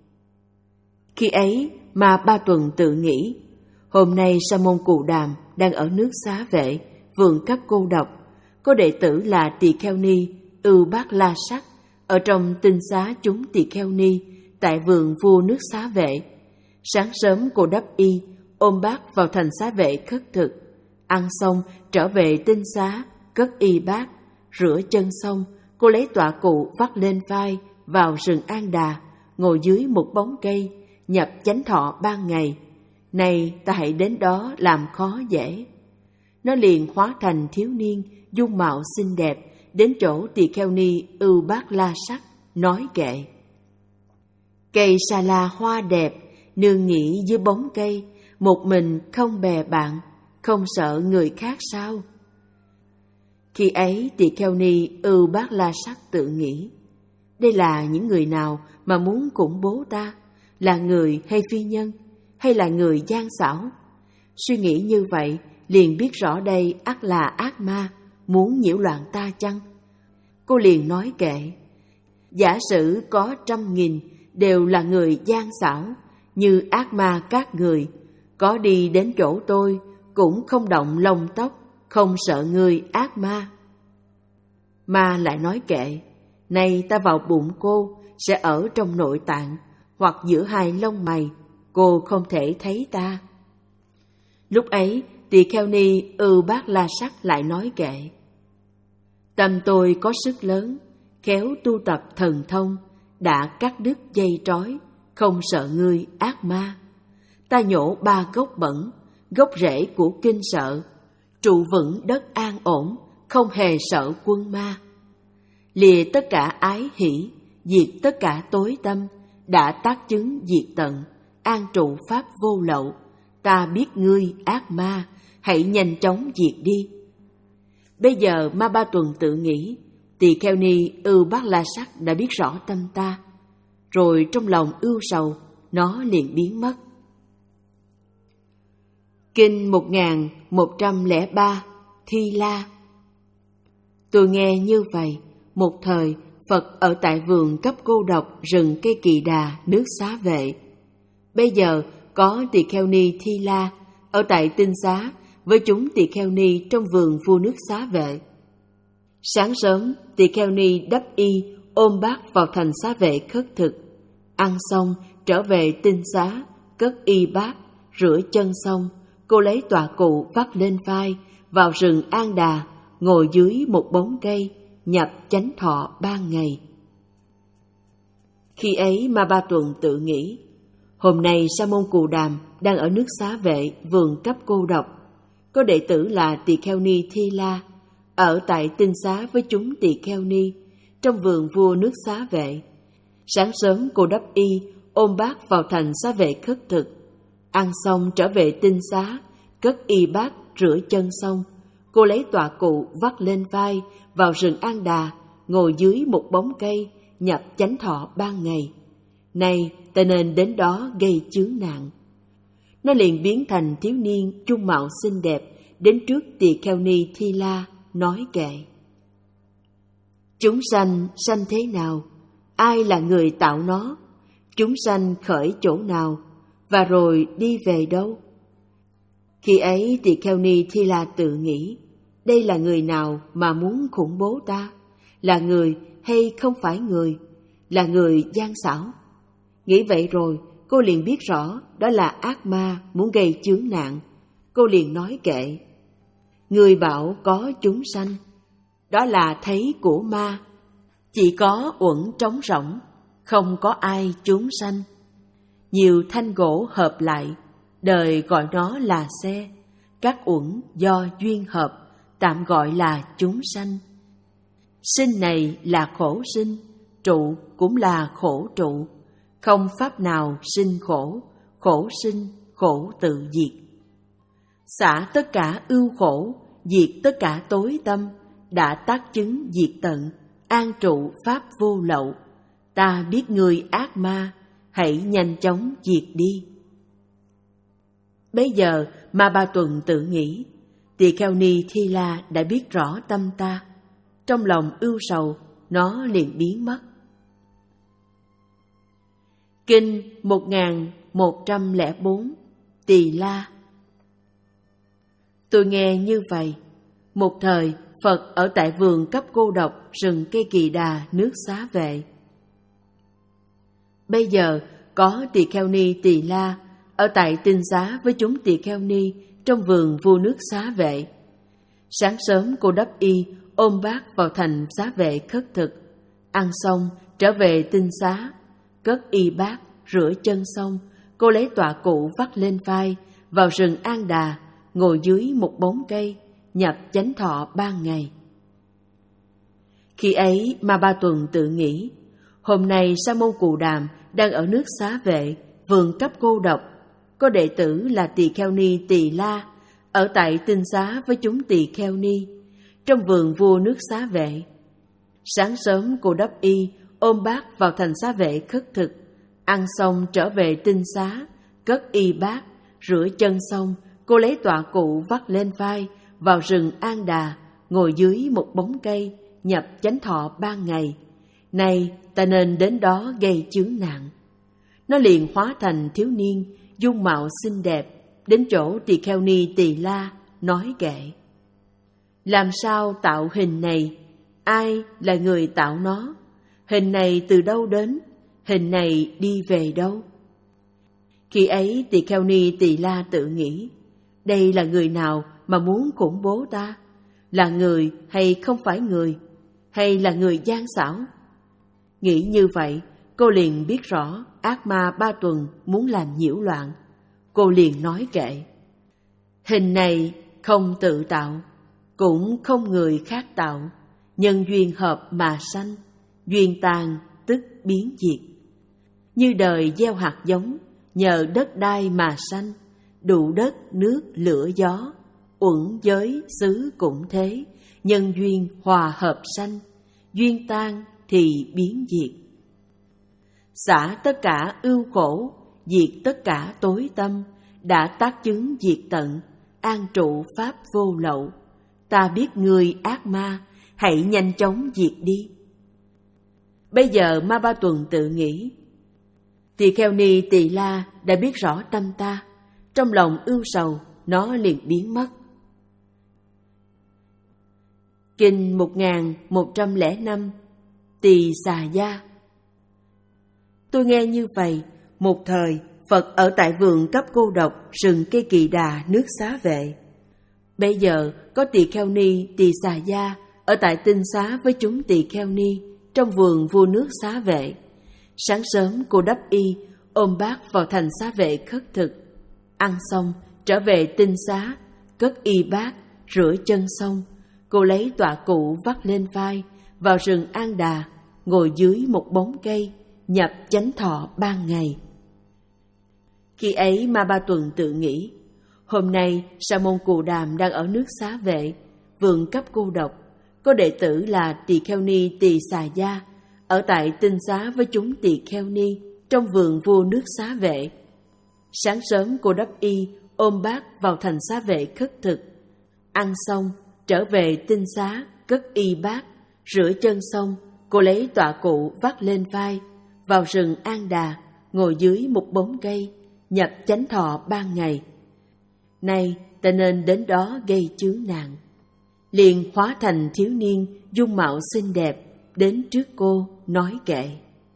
Khi ấy, ma ba tuần tự nghĩ: hôm nay Sa môn Cù Đàm đang ở nước Xá Vệ, vườn cấp cô độc, có đệ tử là Tỳ Kheo Ni Ưu Bát La Sắc ở trong tinh xá chúng Tỳ Kheo Ni, tại vườn vua nước Xá Vệ. Sáng sớm cô đắp y, ôm bát vào thành Xá Vệ khất thực. Ăn xong trở về tinh xá, cất y bát, rửa chân xong, cô lấy tọa cụ vắt lên vai, vào rừng An Đà, ngồi dưới một bóng cây, nhập chánh thọ ban ngày. Này, ta hãy đến đó làm khó dễ. Nó liền hóa thành thiếu niên, dung mạo xinh đẹp, đến chỗ Tỳ Kheo Ni Ưu Bát La Sắc, nói kệ: cây sa la hoa đẹp, nương nghỉ dưới bóng cây, một mình không bè bạn, không sợ người khác sao? Khi ấy Tỳ Kheo Ni Ưu Bát La Sắc tự nghĩ: đây là những người nào mà muốn khủng bố ta? Là người hay phi nhân, hay là người gian xảo? Suy nghĩ như vậy, liền biết rõ đây ắt là ác ma, muốn nhiễu loạn ta chăng? Cô liền nói kệ: giả sử có trăm nghìn đều là người gian xảo, như ác ma các người, có đi đến chỗ tôi cũng không động lông tóc, không sợ người ác ma. Ma lại nói kệ: nay ta vào bụng cô, sẽ ở trong nội tạng, hoặc giữa hai lông mày, cô không thể thấy ta. Lúc ấy Tỳ Kheo Ni Ưu Bát La Sắc lại nói kệ: tâm tôi có sức lớn, khéo tu tập thần thông, đã cắt đứt dây trói, không sợ ngươi ác ma. Ta nhổ ba gốc bẩn, gốc rễ của kinh sợ, trụ vững đất an ổn, không hề sợ quân ma. Lìa tất cả ái hỷ, diệt tất cả tối tâm, đã tác chứng diệt tận, an trụ pháp vô lậu. Ta biết ngươi ác ma, hãy nhanh chóng diệt đi. Bây giờ ma ba tuần tự nghĩ: Tỳ Kheo Ni Ưu Bát La Sắc đã biết rõ tâm ta, rồi trong lòng ưu sầu, nó liền biến mất. Kinh một nghìn một trăm lẻ ba Thi La. Tôi nghe như vậy, một thời Phật ở tại vườn cấp cô độc, rừng cây Kỳ Đà nước Xá Vệ. Bây giờ có Tỳ Kheo Ni Thi La ở tại tinh xá với chúng tỳ kheo ni trong vườn vua nước Xá Vệ. Sáng sớm, tỳ kheo ni đắp y, ôm bát vào thành Xá Vệ khất thực. Ăn xong, trở về tinh xá, cất y bát, rửa chân xong, cô lấy tọa cụ vắt lên vai, vào rừng An Đà, ngồi dưới một bóng cây, nhập chánh thọ ba ngày. Khi ấy Ma Ba Tuần tự nghĩ, hôm nay Sa môn Cù Đàm đang ở nước Xá Vệ, vườn cấp cô độc. Có đệ tử là tỳ kheo ni Thi La, ở tại tinh xá với chúng tỳ kheo ni, trong vườn vua nước Xá Vệ. Sáng sớm cô đắp y, ôm bát vào thành Xá Vệ khất thực. Ăn xong trở về tinh xá, cất y bát, rửa chân xong, cô lấy tọa cụ vắt lên vai, vào rừng An Đà, ngồi dưới một bóng cây, nhập chánh thọ ba ngày. Nay ta nên đến đó gây chướng nạn. Nó liền biến thành thiếu niên trung mạo xinh đẹp, đến trước tỳ kheo ni Thi La, nói kệ: Chúng sanh sanh thế nào? Ai là người tạo nó? Chúng sanh khởi chỗ nào? Và rồi đi về đâu? Khi ấy tỳ kheo ni Thi La tự nghĩ, đây là người nào mà muốn khủng bố ta? Là người hay không phải người? Là người gian xảo? Nghĩ vậy rồi, cô liền biết rõ đó là ác ma muốn gây chướng nạn. Cô liền nói kệ: Người bảo có chúng sanh, đó là thấy của ma. Chỉ có uẩn trống rỗng, không có ai chúng sanh. Nhiều thanh gỗ hợp lại, đời gọi nó là xe. Các uẩn do duyên hợp, tạm gọi là chúng sanh. Sinh này là khổ sinh, trụ cũng là khổ trụ. Không pháp nào sinh khổ, khổ sinh, khổ tự diệt. Xả tất cả ưu khổ, diệt tất cả tối tâm, đã tác chứng diệt tận, an trụ pháp vô lậu. Ta biết người ác ma, hãy nhanh chóng diệt đi. Bây giờ Ma Ba Tuần tự nghĩ, tỳ kheo ni Thi La đã biết rõ tâm ta. Trong lòng ưu sầu, nó liền biến mất. Kinh một nghìn một trăm lẻ bốn Tỳ La. Tôi nghe như vậy. Một thời, Phật ở tại vườn cấp cô độc, rừng cây Kỳ Đà, nước Xá Vệ. Bây giờ có tỳ kheo ni Tỳ La ở tại tinh xá với chúng tỳ kheo ni trong vườn vua nước Xá Vệ. Sáng sớm cô đắp y, ôm bát vào thành Xá Vệ khất thực. Ăn xong trở về tinh xá, cất y bát, rửa chân xong, cô lấy tọa cụ vắt lên vai, vào rừng An Đà, ngồi dưới một bóng cây, nhập chánh thọ ba ngày. Khi ấy Ma Ba Tuần tự nghĩ, hôm nay Sa môn Cù Đàm đang ở nước Xá Vệ, vườn cấp cô độc. Có đệ tử là tỳ kheo ni Tỳ La, ở tại tinh xá với chúng tỳ kheo ni, trong vườn vua nước Xá Vệ. Sáng sớm cô đắp y, ôm bát vào thành Xá Vệ khất thực. Ăn xong trở về tinh xá, cất y bát, rửa chân xong, cô lấy tọa cụ vắt lên vai, vào rừng An Đà, ngồi dưới một bóng cây, nhập chánh thọ ba ngày. Nay ta nên đến đó gây chướng nạn. Nó liền hóa thành thiếu niên, dung mạo xinh đẹp, đến chỗ tỳ kheo ni Tỳ La, nói kệ: Làm sao tạo hình này? Ai là người tạo nó? Hình này từ đâu đến? Hình này đi về đâu? Khi ấy tỳ kheo ni Tỳ La tự nghĩ, đây là người nào mà muốn khủng bố ta? Là người hay không phải người? Hay là người gian xảo? Nghĩ như vậy, cô liền biết rõ ác ma Ba Tuần muốn làm nhiễu loạn. Cô liền nói kệ: Hình này không tự tạo, cũng không người khác tạo, nhân duyên hợp mà sanh, duyên tàn tức biến diệt. Như đời gieo hạt giống, nhờ đất đai mà sanh, đủ đất, nước, lửa, gió, uẩn giới, xứ cũng thế, nhân duyên hòa hợp sanh, duyên tan thì biến diệt. Xả tất cả ưu khổ, diệt tất cả tối tâm, đã tác chứng diệt tận, an trụ pháp vô lậu. Ta biết người ác ma, hãy nhanh chóng diệt đi. Bây giờ Ma Ba Tuần tự nghĩ, tỳ kheo ni Tỳ La đã biết rõ tâm ta. Trong lòng ưu sầu, nó liền biến mất. Kinh một nghìn một trăm lẻ năm Tỳ Xà Gia. Tôi nghe như vậy, một thời Phật ở tại vườn cấp cô độc rừng cây Kỳ Đà nước Xá Vệ. Bây giờ có tỳ kheo ni Tỳ Xà Gia ở tại Tinh Xá với chúng tỳ kheo ni trong vườn vua nước Xá Vệ. Sáng sớm cô đắp y, ôm bát vào thành Xá Vệ khất thực. Ăn xong, trở về Tinh Xá, cất y bát, rửa chân xong, cô lấy tọa cụ vắt lên vai, vào rừng An Đà, ngồi dưới một bóng cây, nhập chánh thọ ban ngày. Khi ấy Ma Ba Tuần tự nghĩ, hôm nay Sa môn Cù Đàm đang ở nước Xá Vệ, vườn cấp cô độc, có đệ tử là tỳ kheo ni Tỳ Xà Gia ở tại Tinh Xá với chúng tỳ kheo ni trong vườn vua nước Xá Vệ. Sáng sớm cô đắp y, ôm bát vào thành Xá Vệ khất thực. Ăn xong, trở về Tinh Xá, cất y bát, rửa chân xong, cô lấy tọa cụ vắt lên vai, vào rừng An Đà, ngồi dưới một bóng cây, nhập chánh thọ ban ngày. Nay ta nên đến đó gây chướng nạn. Liền hóa thành thiếu niên dung mạo xinh đẹp, đến trước cô nói kệ: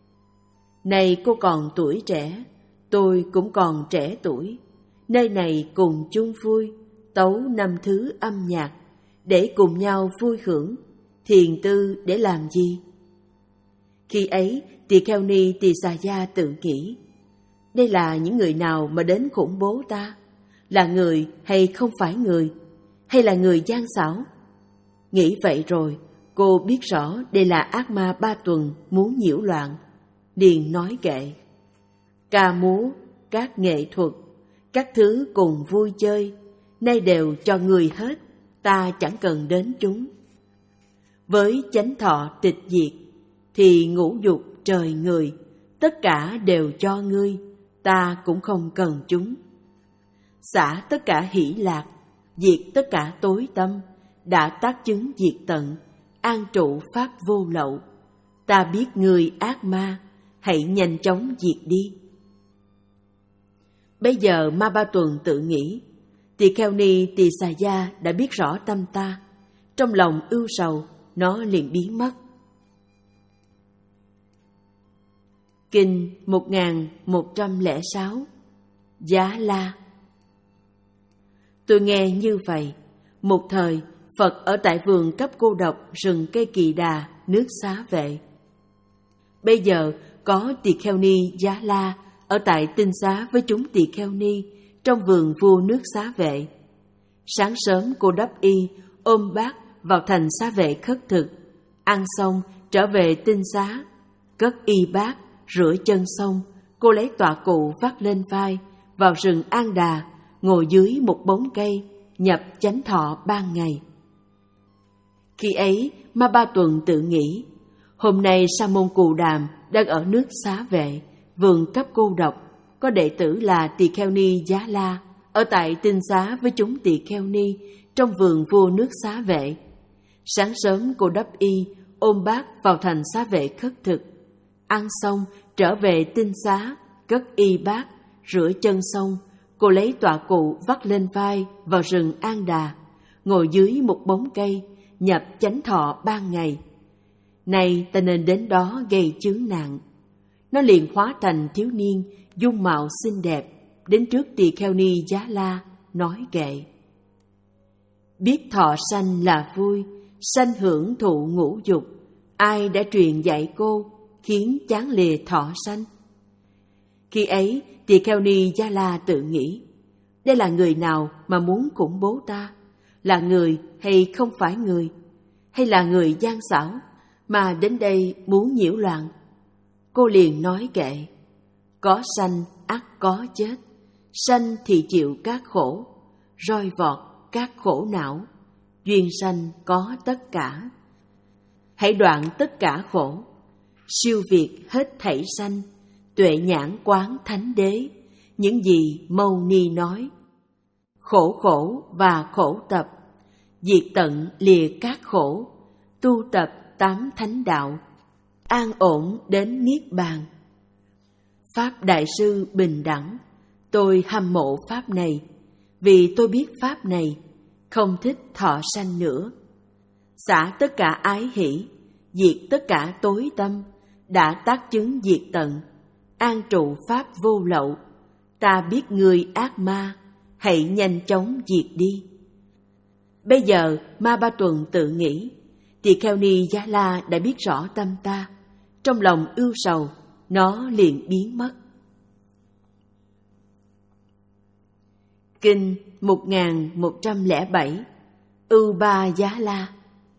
Này cô còn tuổi trẻ, tôi cũng còn trẻ tuổi, nơi này cùng chung vui, tấu năm thứ âm nhạc, để cùng nhau vui hưởng, thiền tư để làm gì? Khi ấy, tỳ kheo ni Tỳ Xà Gia tự nghĩ, đây là những người nào mà đến khủng bố ta? Là người hay không phải người? Hay là người gian xảo? Nghĩ vậy rồi, cô biết rõ đây là ác ma Ba Tuần muốn nhiễu loạn, liền nói kệ: Ca múa, các nghệ thuật, các thứ cùng vui chơi, nay đều cho người hết, ta chẳng cần đến chúng. Với chánh thọ tịch diệt, thì ngũ dục trời người, tất cả đều cho ngươi, ta cũng không cần chúng. Xả tất cả hỷ lạc, diệt tất cả tối tâm, đã tác chứng diệt tận, an trụ pháp vô lậu. Ta biết ngươi ác ma, hãy nhanh chóng diệt đi. Bây giờ Ma Ba Tuần tự nghĩ, tỳ kheo ni Tỳ Xà Gia đã biết rõ tâm ta, trong lòng ưu sầu, nó liền biến mất. Kinh một nghìn một trăm lẻ sáu Giá La. Tôi nghe như vậy, một thời Phật ở tại vườn cấp cô độc rừng cây Kỳ Đà nước Xá Vệ. Bây giờ có tỳ kheo ni Giá La ở tại Tinh Xá với chúng tỳ kheo ni trong vườn vua nước Xá Vệ. Sáng sớm cô đắp y, ôm bát vào thành Xá Vệ khất thực. Ăn xong trở về Tinh Xá, cất y bát, rửa chân xong, cô lấy tọa cụ vắt lên vai, vào rừng An Đà, ngồi dưới một bóng cây, nhập chánh thọ ban ngày. Khi ấy, Ma Ba Tuần tự nghĩ, hôm nay Sa môn Cù Đàm đang ở nước Xá Vệ, vườn cấp cô độc, có đệ tử là tỳ kheo ni Giá La ở tại Tinh Xá với chúng tỳ kheo ni trong vườn vua nước Xá Vệ. Sáng sớm cô đắp y, ôm bát vào thành Xá Vệ khất thực. Ăn xong trở về Tinh Xá, cất y bát, rửa chân xong, cô lấy tọa cụ vắt lên vai, vào rừng An Đà, ngồi dưới một bóng cây, nhập chánh thọ ban ngày. Nay ta nên đến đó gây chướng nạn. Nó liền hóa thành thiếu niên dung mạo xinh đẹp, đến trước tỳ kheo ni Giá La, nói kệ: Biết thọ sanh là vui, sanh hưởng thụ ngũ dục, ai đã truyền dạy cô, khiến chán lìa thọ sanh? Khi ấy, tỳ kheo ni Giá La tự nghĩ, đây là người nào mà muốn khủng bố ta? Là người hay không phải người? Hay là người gian xảo mà đến đây muốn nhiễu loạn? Cô liền nói kệ: Có sanh ắt có chết, sanh thì chịu các khổ, roi vọt các khổ não, duyên sanh có tất cả. Hãy đoạn tất cả khổ, siêu việt hết thảy sanh, tuệ nhãn quán thánh đế, những gì Mâu Ni nói. Khổ khổ và khổ tập, diệt tận lìa các khổ, tu tập tám thánh đạo, an ổn đến niết bàn. Pháp Đại sư bình đẳng, tôi hâm mộ Pháp này, vì tôi biết Pháp này, không thích thọ sanh nữa. xả tất cả ái hỷ, diệt tất cả tối tâm, đã tác chứng diệt tận, an trụ pháp vô lậu. Ta biết ngươi ác ma, hãy nhanh chóng diệt đi. Bây giờ Ma Ba Tuần tự nghĩ, Tỳ Kheo Ni Giá La đã biết rõ tâm ta, trong lòng ưu sầu, nó liền biến mất. Kinh một nghìn một trăm lẻ bảy Ưu Ba Giá La.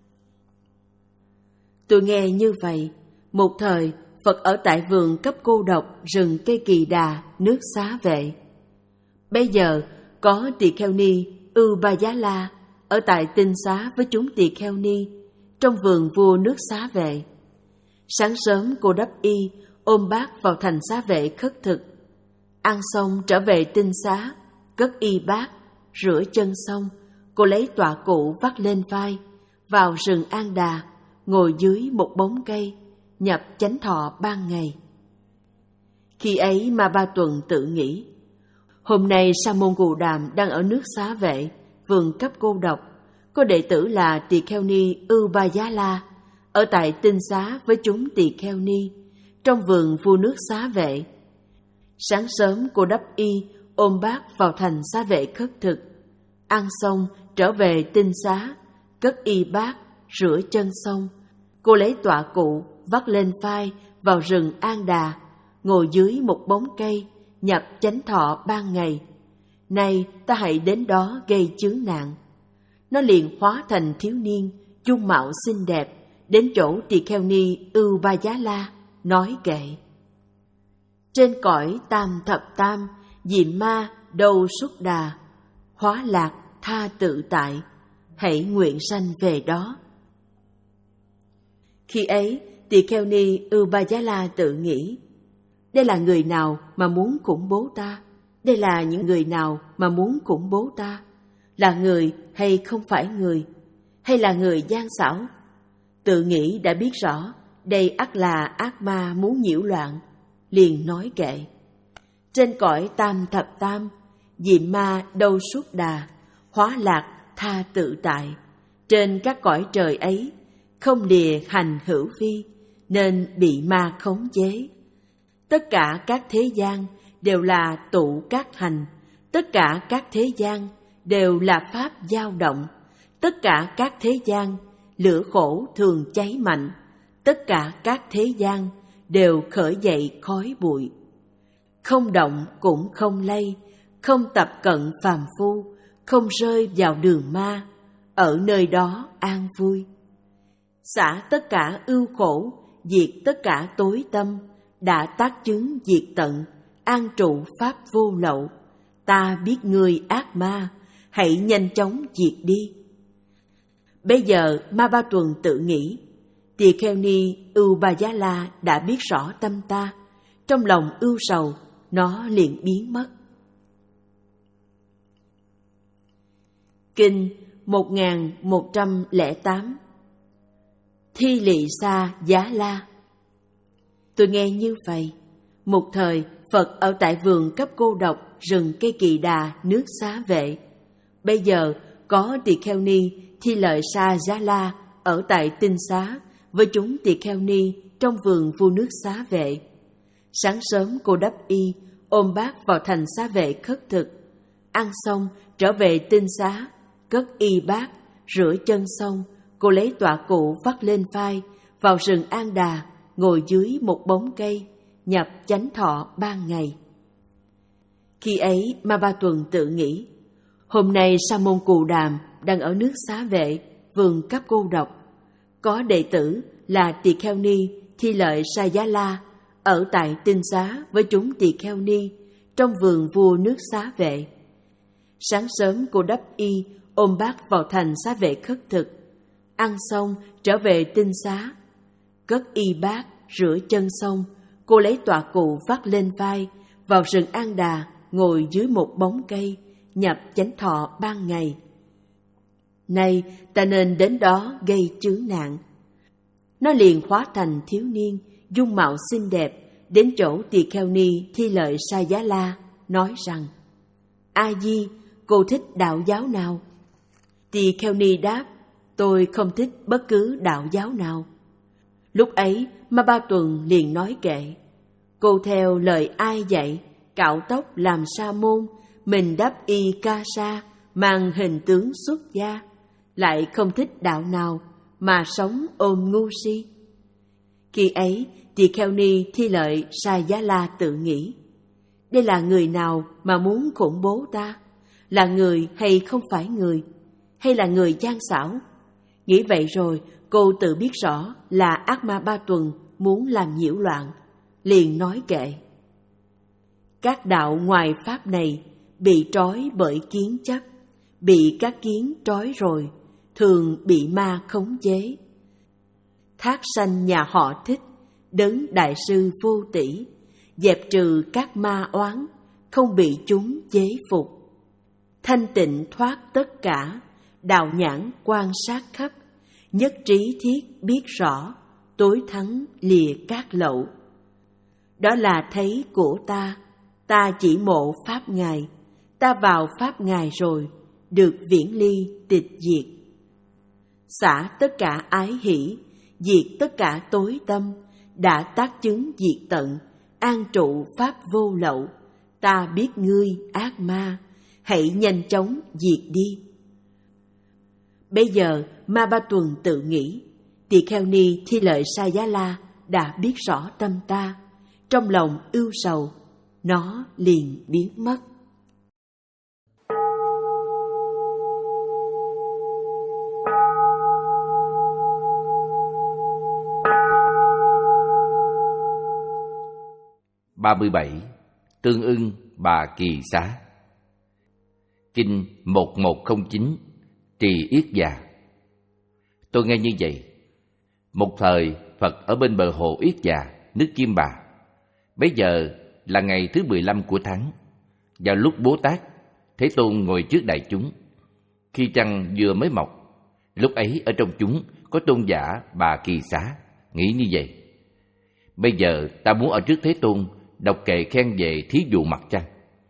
Tôi nghe như vậy, một thời Phật ở tại vườn cấp cô độc rừng cây Kỳ Đà, nước Xá Vệ. Bây giờ có Tỳ Kheo Ni Ưu Ba Giá La ở tại Tinh Xá với chúng Tỳ Kheo Ni trong vườn vua nước Xá Vệ. Sáng sớm cô đắp y, ôm bát vào thành Xá Vệ khất thực. Ăn xong trở về Tinh Xá, cất y bát, rửa chân xong, cô lấy tọa cụ vắt lên vai, vào rừng An Đà, ngồi dưới một bóng cây, nhập chánh thọ ban ngày. Khi ấy Ma Ba Tuần tự nghĩ, hôm nay Sa môn Cù Đàm đang ở nước Xá Vệ, vườn cấp cô độc, có đệ tử là Tỳ Kheo Ni Ưu Ba Giá La ở tại Tinh Xá với chúng Tỳ Kheo Ni trong vườn vua nước Xá Vệ. Sáng sớm cô đắp y, ôm bát vào thành Xá Vệ khất thực. Ăn xong trở về Tinh Xá, cất y bát, rửa chân xong, cô lấy tọa cụ vắt lên vai, vào rừng An Đà, ngồi dưới một bóng cây, nhập chánh thọ ban ngày. Nay ta hãy đến đó gây chướng nạn. Nó liền hóa thành thiếu niên, dung mạo xinh đẹp, đến chỗ Tỳ Kheo Ni Ưu Ba Giá La, nói kệ: trên cõi tam thập tam, diệm ma đâu xuất đà, hóa lạc tha tự tại, hãy nguyện sanh về đó. Khi ấy, Tỳ Kheo Ni Ưu Ba Giá La tự nghĩ, đây là người nào mà muốn khủng bố ta? Đây là những người nào mà muốn khủng bố ta? Là người hay không phải người? Hay là người gian xảo? Tự nghĩ đã biết rõ, đây ắt là ác ma muốn nhiễu loạn, liền nói kệ: trên cõi tam thập tam, diệm ma đâu xuất đà, hóa lạc tha tự tại. Trên các cõi trời ấy, không lìa hành hữu vi, nên bị ma khống chế. Tất cả các thế gian đều là tụ các hành, tất cả các thế gian đều là pháp dao động, tất cả các thế gian lửa khổ thường cháy mạnh, tất cả các thế gian đều khởi dậy khói bụi. Không động cũng không lay, không tập cận phàm phu, không rơi vào đường ma, ở nơi đó an vui. Xả tất cả ưu khổ, diệt tất cả tối tâm, đã tác chứng diệt tận, an trụ pháp vô lậu. Ta biết ngươi ác ma, hãy nhanh chóng diệt đi. Bây giờ Ma Ba Tuần tự nghĩ, Tỳ Kheo Ni Ưu Ba Giá La đã biết rõ tâm ta, trong lòng ưu sầu, nó liền biến mất. Kinh một nghìn một trăm lẻ tám Thi Lị Sa Giá La. Tôi nghe như vậy, một thời Phật ở tại vườn cấp cô độc rừng cây Kỳ Đà, nước Xá Vệ. Bây giờ có Tỳ Kheo Ni Thi Lợi Sa Giá La ở tại Tinh Xá với chúng Tỳ Kheo Ni trong vườn vua nước Xá Vệ. Sáng sớm cô đắp y, ôm bát vào thành Xá Vệ khất thực. Ăn xong trở về Tinh Xá, cất y bát, rửa chân xong, cô lấy tọa cụ vắt lên vai, vào rừng An Đà, ngồi dưới một bóng cây, nhập chánh thọ ban ngày. Khi ấy Ma Ba Tuần tự nghĩ, hôm nay Sa môn Cù Đàm đang ở nước Xá Vệ, vườn cấp cô độc. Có đệ tử là Tỳ Kheo Ni Thi Lợi Sa Giá La ở tại Tinh Xá với chúng Tỳ Kheo Ni trong vườn vua nước Xá Vệ. Sáng sớm cô đắp y, ôm bát vào thành Xá Vệ khất thực. Ăn xong trở về Tinh Xá, cất y bát, rửa chân xong, cô lấy tọa cụ vắt lên vai, vào rừng An Đà, ngồi dưới một bóng cây, nhập chánh thọ ban ngày. Nay ta nên đến đó gây chướng nạn. Nó liền hóa thành thiếu niên, dung mạo xinh đẹp, đến chỗ Tỳ Kheo Ni Thi Lợi Sa Giá La, nói rằng: A Di, cô thích đạo giáo nào? Tỳ Kheo Ni đáp: tôi không thích bất cứ đạo giáo nào. Lúc ấy, Ma Ba Tuần liền nói kệ. Cô theo lời ai dạy, cạo tóc làm sa môn, mình đắp y ca sa, mang hình tướng xuất gia, lại không thích đạo nào mà sống ôm ngu si. Khi ấy, Tỳ Kheo Ni Thi Lợi Sa Giá La tự nghĩ, đây là người nào mà muốn khủng bố ta? Là người hay không phải người? Hay là người gian xảo? Nghĩ vậy rồi, cô tự biết rõ là ác ma Ba Tuần muốn làm nhiễu loạn, liền nói kệ. Các đạo ngoài pháp này bị trói bởi kiến chấp, bị các kiến trói rồi, thường bị ma khống chế. Thác sanh nhà họ Thích, đấng đại sư vô tỷ, dẹp trừ các ma oán, không bị chúng chế phục. Thanh tịnh thoát tất cả, đạo nhãn quan sát khắp, nhất trí thiết biết rõ, tối thắng lìa các lậu. Đó là thấy của ta, ta chỉ mộ pháp Ngài, ta vào pháp Ngài rồi, được viễn ly tịch diệt. Xả tất cả ái hỷ, diệt tất cả tối tâm, đã tác chứng diệt tận, an trụ pháp vô lậu. Ta biết ngươi ác ma, hãy nhanh chóng diệt đi. Bây giờ Ma Ba Tuần tự nghĩ, Tỳ Kheo Ni Thi Lợi Sa Giá La đã biết rõ tâm ta, trong lòng ưu sầu, nó liền biến mất. ba mươi bảy. Tương ưng Bà Kỳ Xá. Kinh một một không chín. Trì Yết Già. Tôi nghe như vậy. Một thời Phật ở bên bờ hồ Yết Già, nước Kim Bà. Bấy giờ là ngày thứ mười lăm của tháng. Vào lúc Bố Tát, Thế Tôn ngồi trước đại chúng. Khi trăng vừa mới mọc, lúc ấy ở trong chúng có tôn giả Bà Kỳ Xá, nghĩ như vậy. Bây giờ ta muốn ở trước Thế Tôn đọc kệ khen về thí dụ mặt trăng.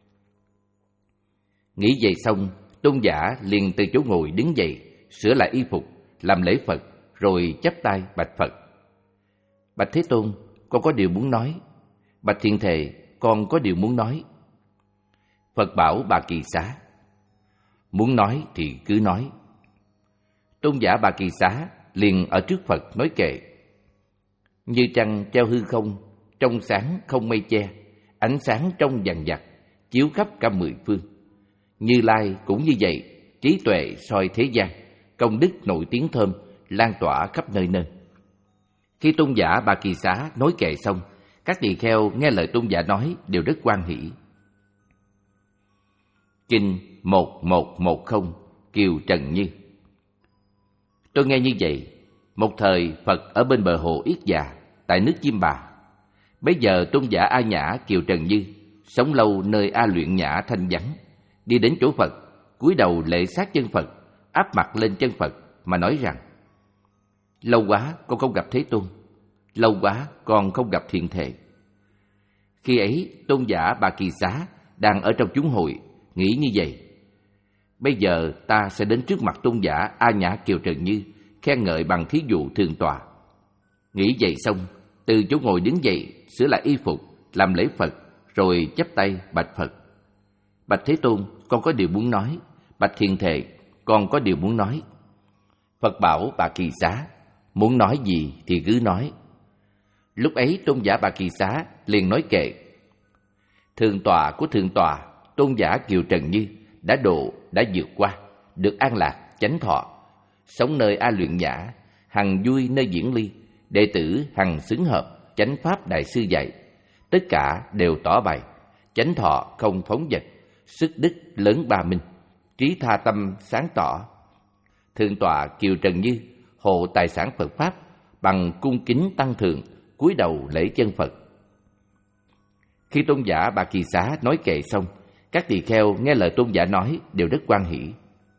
Nghĩ vậy xong, tôn giả liền từ chỗ ngồi đứng dậy, sửa lại y phục, làm lễ Phật, rồi chắp tay bạch Phật. Bạch Thế Tôn, con có điều muốn nói. Bạch Thiện Thệ, con có điều muốn nói. Phật bảo Bà Kỳ Xá, muốn nói thì cứ nói. Tôn giả Bà Kỳ Xá liền ở trước Phật nói kệ. Như trăng treo hư không, trong sáng không mây che, ánh sáng trong vằng vặc, chiếu khắp cả mười phương. Như Lai cũng như vậy, trí tuệ soi thế gian, công đức nổi tiếng thơm, lan tỏa khắp nơi nơi. Khi tôn giả Bà Kỳ Xá nói kệ xong, các tỳ kheo nghe lời tôn giả nói đều rất hoan hỷ. Kinh một một một không. Kiều Trần Như. Tôi nghe như vậy. Một thời Phật ở bên bờ hồ Yết Già, tại nước Chim Bà. Bấy giờ tôn giả A Nhã Kiều Trần Như sống lâu nơi A Luyện Nhã thanh vắng, đi đến chỗ Phật, cúi đầu lễ sát chân Phật, áp mặt lên chân Phật mà nói rằng: lâu quá con không gặp Thế Tôn, lâu quá con không gặp Thiện Thệ. Khi ấy tôn giả Bà Kỳ Xá đang ở trong chúng hội, nghĩ như vậy: bây giờ ta sẽ đến trước mặt tôn giả A Nhã Kiều Trần Như, khen ngợi bằng thí dụ thường tọa. Nghĩ vậy xong, từ chỗ ngồi đứng dậy, sửa lại y phục, làm lễ Phật, rồi chắp tay bạch Phật. Bạch Thế Tôn, con có điều muốn nói. Bạch Thiện Thệ, con có điều muốn nói. Phật bảo Bà Kỳ Xá, muốn nói gì thì cứ nói. Lúc ấy tôn giả Bà Kỳ Xá liền nói kệ. Thường tọa của thường tọa, tôn giả Kiều Trần Như đã độ, đã vượt qua, được an lạc, chánh thọ, sống nơi A Luyện Nhã, hằng vui nơi Diễn Ly, đệ tử hằng xứng hợp, chánh pháp đại sư dạy, tất cả đều tỏ bày, chánh thọ không phóng dật, sức đức lớn ba minh, trí tha tâm sáng tỏ. Thượng tọa Kiều Trần Như hộ tài sản Phật pháp bằng cung kính tăng thượng, cúi đầu lễ chân Phật. Khi tôn giả Bà Kỳ Xá nói kệ xong, các tỳ kheo nghe lời tôn giả nói đều rất hoan hỷ.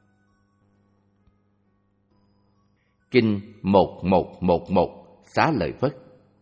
Kinh một một một một. Xá Lợi Phất.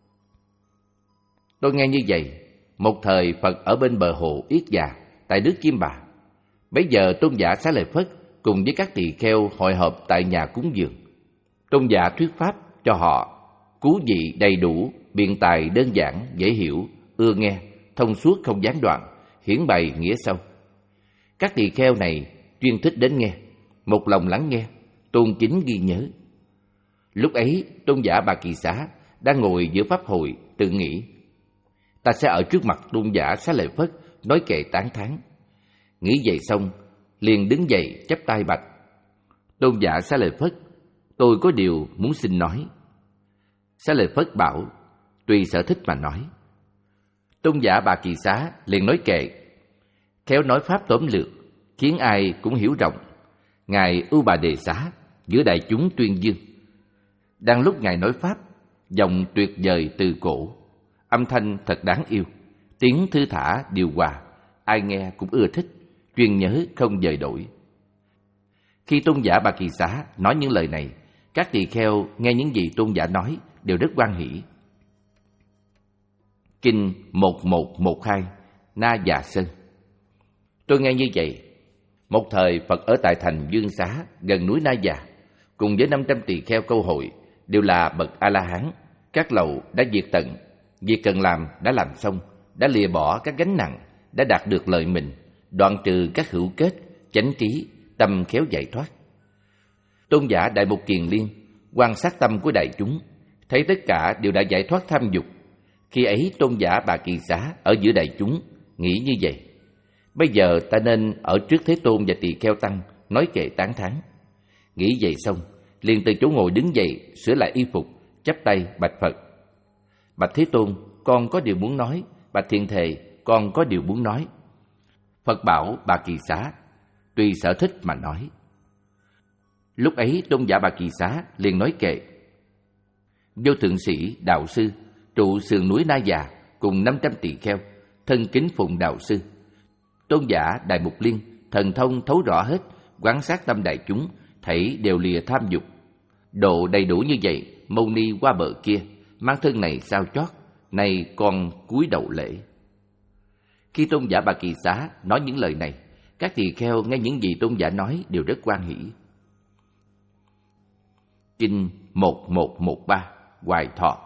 Tôi nghe như vậy. Một thời Phật ở bên bờ hồ Yết Già, tại nước Chim Bà. Bấy giờ tôn giả Xá Lợi Phất cùng với các tỳ kheo hội họp tại nhà cúng dường. Tôn giả thuyết pháp cho họ cú vị đầy đủ, biện tài đơn giản, dễ hiểu, ưa nghe, thông suốt không gián đoạn, hiển bày nghĩa sâu. Các tỳ kheo này chuyên thích đến nghe, một lòng lắng nghe, tôn kính ghi nhớ. Lúc ấy, tôn giả Bà Kỳ Xá đang ngồi giữa pháp hội, tự nghĩ: ta sẽ ở trước mặt tôn giả Xá Lợi Phất nói kệ tán thán. Nghĩ vậy xong, liền đứng dậy chắp tay bạch: tôn giả Xá Lợi Phất, tôi có điều muốn xin nói. Xá Lợi Phất bảo: tùy sở thích mà nói. Tôn giả Bà Kỳ Xá liền nói kệ, khéo nói pháp tóm lược, khiến ai cũng hiểu rộng. Ngài Ưu Bà Đề Xá giữa đại chúng tuyên dương. Đang lúc ngài nói pháp, giọng tuyệt vời từ cổ, âm thanh thật đáng yêu, tiếng thư thả điều hòa, ai nghe cũng ưa thích, chuyên nhớ không dời đổi. Khi tôn giả Bà Kỳ Xá nói những lời này, các tỳ kheo nghe những gì tôn giả nói đều rất hoan hỷ. Kinh một một một hai Na Già Sơn. Tôi nghe như vậy. Một thời Phật ở tại thành Dương Xá gần núi Na Già, cùng với năm trăm tỳ kheo câu hội, đều là bậc A-la-hán. Các lậu đã diệt tận, việc cần làm đã làm xong, đã lìa bỏ các gánh nặng, đã đạt được lợi mình, đoạn trừ các hữu kết, chánh trí, tâm khéo giải thoát. Tôn giả Đại Mục Kiền Liên quan sát tâm của đại chúng, thấy tất cả đều đã giải thoát tham dục. Khi ấy tôn giả Bà Kỳ Xá ở giữa đại chúng, nghĩ như vậy: bây giờ ta nên ở trước Thế Tôn và tỳ kheo tăng nói kệ tán thán. Nghĩ vậy xong, liền từ chỗ ngồi đứng dậy, sửa lại y phục, chắp tay bạch Phật: bạch Thế Tôn, con có điều muốn nói. Bạch Thiện Thề, con có điều muốn nói. Phật bảo Bà Kỳ Xá: tùy sở thích mà nói. Lúc ấy tôn giả Bà Kỳ Xá liền nói kệ: vô thượng sĩ đạo sư trụ sườn núi Na Già cùng năm trăm tỳ kheo, thân kính phụng đạo sư. Tôn giả Đại Mục Liên thần thông thấu rõ hết, quan sát tâm đại chúng, thảy đều lìa tham dục. Độ đầy đủ như vậy, Mâu Ni qua bờ kia, mang thân này sao chót, nay con cúi đầu lễ. Khi tôn giả Bà Kỳ Xá nói những lời này, các tỳ kheo nghe những gì tôn giả nói đều rất hoan hỷ. Kinh một một một ba Hoài Thọ.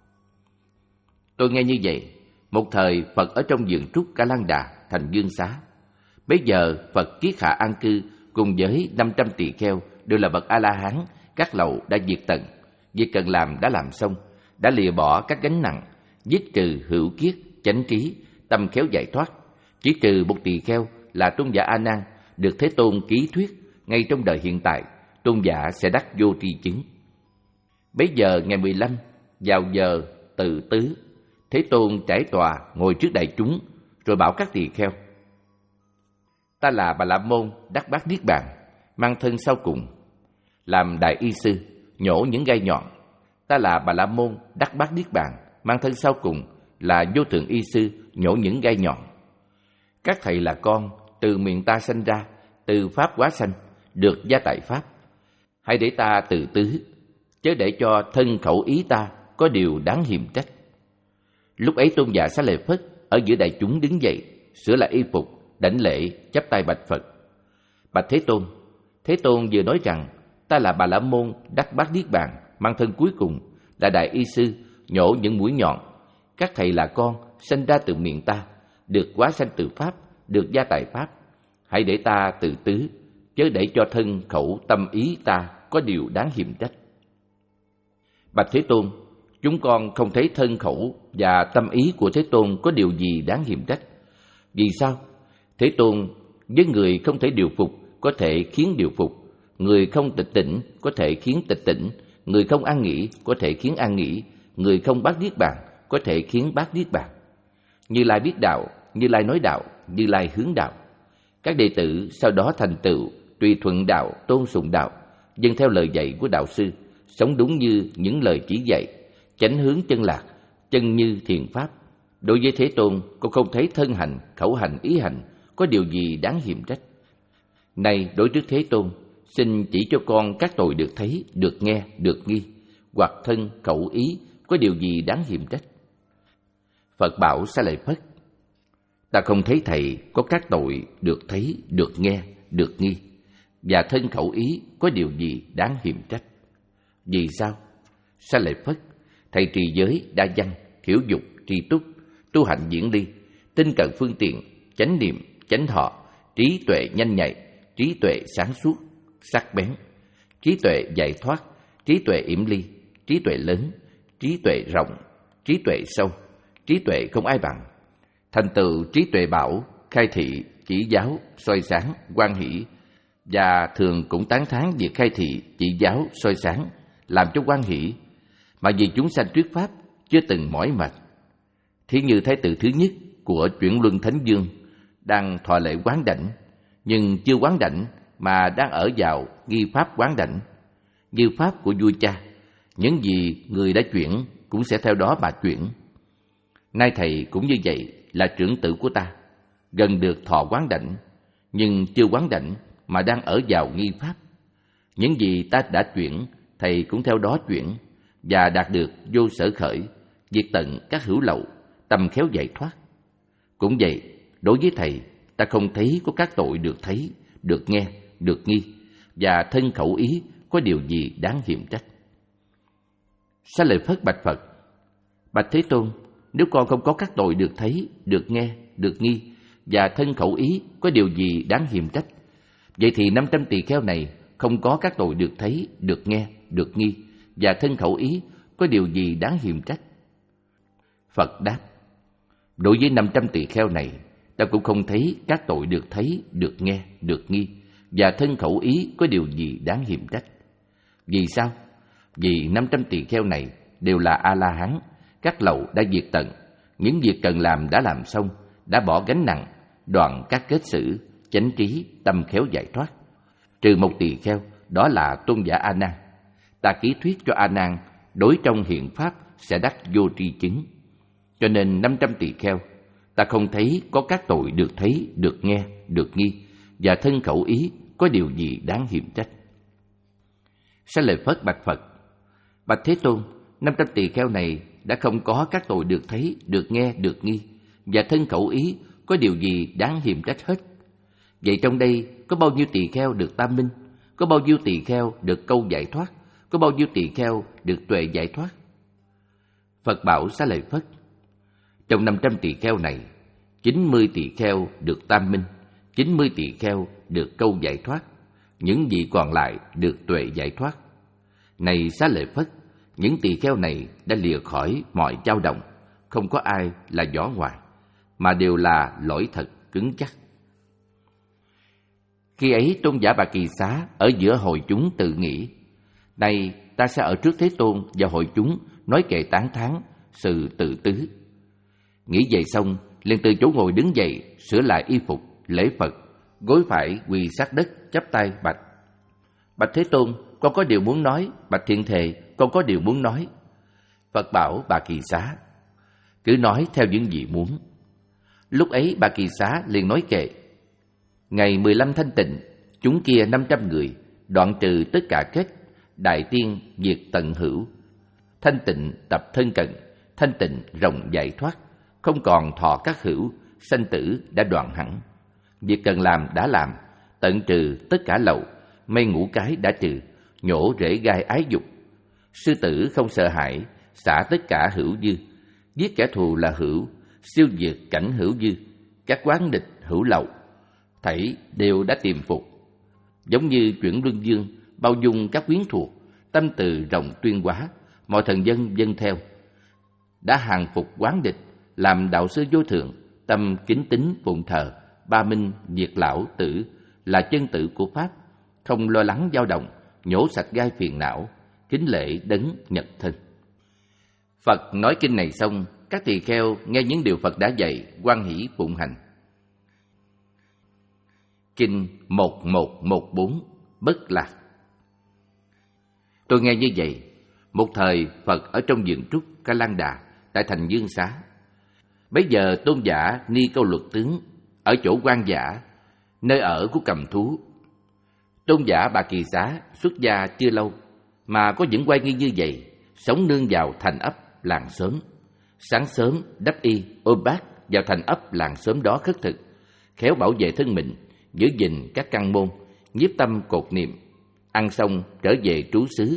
Tôi nghe như vậy. Một thời Phật ở trong vườn trúc Ca Lan Đà, thành Dương Xá. Bấy giờ Phật Kiết Hạ an cư cùng với năm trăm tỳ kheo đều là bậc A-la-hán. Các lậu đã diệt tận, việc cần làm đã làm xong, đã lìa bỏ các gánh nặng, dứt trừ hữu kiết, chánh trí, tâm khéo giải thoát. Chỉ trừ một tỳ kheo là tôn giả A Nan được Thế Tôn ký thuyết ngay trong đời hiện tại, tôn giả sẽ đắc vô tri chứng. Bấy giờ ngày mười lăm vào giờ tự tứ, Thế Tôn trải tòa ngồi trước đại chúng, rồi bảo các tỳ kheo: ta là Bà La Môn đắc bát niết bàn, mang thân sau cùng, làm đại y sư, nhổ những gai nhọn. Ta là Bà La Môn đắc bát niết bàn, mang thân sau cùng, là vô thượng y sư, nhổ những gai nhọn. Các thầy là con, từ miệng ta sanh ra, từ pháp hóa sanh, được gia tại pháp. Hãy để ta từ tứ, chớ để cho thân khẩu ý ta có điều đáng hiềm trách. Lúc ấy tôn giả Xá Lợi Phất ở giữa đại chúng đứng dậy, sửa lại y phục, đảnh lễ, chắp tay bạch Phật: bạch Thế Tôn, Thế Tôn vừa nói rằng ta là Bà La Môn đắc bát niết bàn, mang thân cuối cùng, là đại y sư, nhổ những mũi nhọn. Các thầy là con, sanh ra từ miệng ta, được hóa sanh từ pháp, được gia tại pháp. Hãy để ta từ tứ, chớ để cho thân khẩu tâm ý ta có điều đáng hiềm trách. Bạch Thế Tôn, chúng con không thấy thân khẩu và tâm ý của Thế Tôn có điều gì đáng hiềm trách. Vì sao? Thế Tôn với người không thể điều phục có thể khiến điều phục, người không tịch tỉnh có thể khiến tịch tỉnh, người không an nghỉ có thể khiến an nghỉ, người không bát niết bàn có thể khiến bát niết bàn. Như Lai biết đạo, Như Lai nói đạo, Như Lai hướng đạo. Các đệ tử sau đó thành tựu, tùy thuận đạo, tôn sùng đạo, dâng theo lời dạy của đạo sư, sống đúng như những lời chỉ dạy, chánh hướng chân lạc, chân như thiền pháp. Đối với Thế Tôn, con không thấy thân hành, khẩu hành, ý hành có điều gì đáng hiềm trách. Này đối trước Thế Tôn, xin chỉ cho con các tội được thấy, được nghe, được nghi, hoặc thân, khẩu, ý có điều gì đáng hiềm trách. Phật bảo Xá Lợi Phất: ta không thấy thầy có các tội được thấy, được nghe, được nghi, và thân khẩu ý có điều gì đáng hiềm trách. Vì sao? Xá lợi Phất, thầy trì giới đa văn, thiểu dục, tri túc, tu hạnh diễn ly, tinh cận phương tiện, chánh niệm, chánh thọ, trí tuệ nhanh nhạy, trí tuệ sáng suốt, sắc bén, trí tuệ giải thoát, trí tuệ yểm ly, trí tuệ lớn, trí tuệ rộng, trí tuệ sâu, trí tuệ không ai bằng. Thành tựu trí tuệ bảo, khai thị, chỉ giáo, soi sáng, hoan hỷ, và thường cũng tán thán việc khai thị, chỉ giáo, soi sáng, làm cho hoan hỷ, mà vì chúng sanh thuyết pháp chưa từng mỏi mệt. Thí như Thái tử thứ nhất của Chuyển Luân Thánh Dương đang thọ lễ quán đảnh, nhưng chưa quán đảnh mà đang ở vào nghi pháp quán đảnh. Như pháp của vua cha, những gì người đã chuyển cũng sẽ theo đó mà chuyển. Nay thầy cũng như vậy, là trưởng tử của ta, gần được thọ quán đảnh, nhưng chưa quán đảnh mà đang ở vào nghi pháp. Những gì ta đã chuyển, thầy cũng theo đó chuyển, và đạt được vô sở khởi, diệt tận các hữu lậu, tâm khéo giải thoát. Cũng vậy, đối với thầy, ta không thấy có các tội được thấy, được nghe, được nghi, và thân khẩu ý có điều gì đáng hiềm trách. Xá lợi Phất bạch Phật: Bạch Thế Tôn, nếu con không có các tội được thấy, được nghe, được nghi, và thân khẩu ý có điều gì đáng hiềm trách, vậy thì năm trăm tỳ kheo này không có các tội được thấy, được nghe, được nghi, và thân khẩu ý có điều gì đáng hiềm trách? Phật đáp: Đối với năm trăm tỳ kheo này, ta cũng không thấy các tội được thấy, được nghe, được nghi, và thân khẩu ý có điều gì đáng hiềm trách. Vì sao? Vì năm trăm tỳ kheo này đều là A-la-hán, các lậu đã diệt tận, những việc cần làm đã làm xong, đã bỏ gánh nặng, đoạn các kết xử, chánh trí, tâm khéo giải thoát. Trừ một tỳ kheo, đó là tôn giả A Nan. Ta ký thuyết cho A Nan, đối trong hiện pháp sẽ đắc vô tri chứng. Cho nên năm trăm tỳ kheo, ta không thấy có các tội được thấy, được nghe, được nghi, và thân khẩu ý có điều gì đáng hiềm trách. Xá lợi Phất bạch Phật: Bạch Thế Tôn, năm trăm tỳ kheo này đã không có các tội được thấy, được nghe, được nghi, và thân khẩu ý có điều gì đáng hiềm trách hết. Vậy trong đây có bao nhiêu tỳ kheo được tam minh? Có bao nhiêu tỳ kheo được câu giải thoát? Có bao nhiêu tỳ kheo được tuệ giải thoát? Phật bảo Xá lợi Phất: Trong năm trăm tỳ kheo này, chín mươi tỳ kheo được tam minh, chín mươi tỳ kheo được câu giải thoát, những vị còn lại được tuệ giải thoát. Này Xá lợi Phất, những tỳ kheo này đã lìa khỏi mọi dao động, không có ai là vỏ ngoài, mà đều là lõi thật cứng chắc. Khi ấy tôn giả Bà Kỳ Xá ở giữa hội chúng tự nghĩ: Này ta sẽ ở trước Thế Tôn và hội chúng nói kệ tán thán sự tự tứ. Nghĩ vậy xong, liền từ chỗ ngồi đứng dậy, sửa lại y phục, lễ Phật, gối phải quỳ sát đất, chắp tay bạch: Bạch Thế Tôn, con có điều muốn nói. Bạch Thiện Thệ, con có điều muốn nói. Phật bảo Bà Kỳ Xá: Cứ nói theo những gì muốn. Lúc ấy Bà Kỳ Xá liền nói kệ: Ngày mười lăm thanh tịnh, chúng kia năm trăm người, đoạn trừ tất cả kết, đại tiên diệt tận hữu. Thanh tịnh tập thân cận, thanh tịnh rộng giải thoát, không còn thọ các hữu, sanh tử đã đoạn hẳn. Việc cần làm đã làm, tận trừ tất cả lậu, mây ngũ cái đã trừ, nhổ rễ gai ái dục. Sư tử không sợ hãi, xả tất cả hữu dư, giết kẻ thù là hữu, siêu diệt cảnh hữu dư, các quán địch hữu lậu, thảy đều đã tìm phục. Giống như Chuyển Luân Dương bao dung các quyến thuộc, tâm từ rộng tuyên hóa, mọi thần dân dân theo. Đã hàng phục quán địch, làm đạo sư vô thượng, tâm kính tín phụng thờ, ba minh diệt lão tử, là chân tử của Pháp, không lo lắng dao động, nhổ sạch gai phiền não, kính lễ đấng nhật thân. Phật nói kinh này xong, các tỳ kheo nghe những điều Phật đã dạy, hoan hỷ phụng hành. Kinh một một một bốn Bất Lạc. Tôi nghe như vậy, một thời Phật ở trong vườn trúc Ca Lan Đà tại thành Dương Xá. Bấy giờ tôn giả Ni Câu Luật Tướng ở chỗ Quan Giả, nơi ở của cầm thú. Tôn giả Bà Kỳ Xá xuất gia chưa lâu mà có những oai nghi như vậy, sống nương vào thành ấp làng xóm. Sáng sớm đắp y ôm bát vào thành ấp làng xóm đó khất thực, khéo bảo vệ thân mình, giữ gìn các căn môn, nhiếp tâm cột niệm. Ăn xong trở về trú xứ,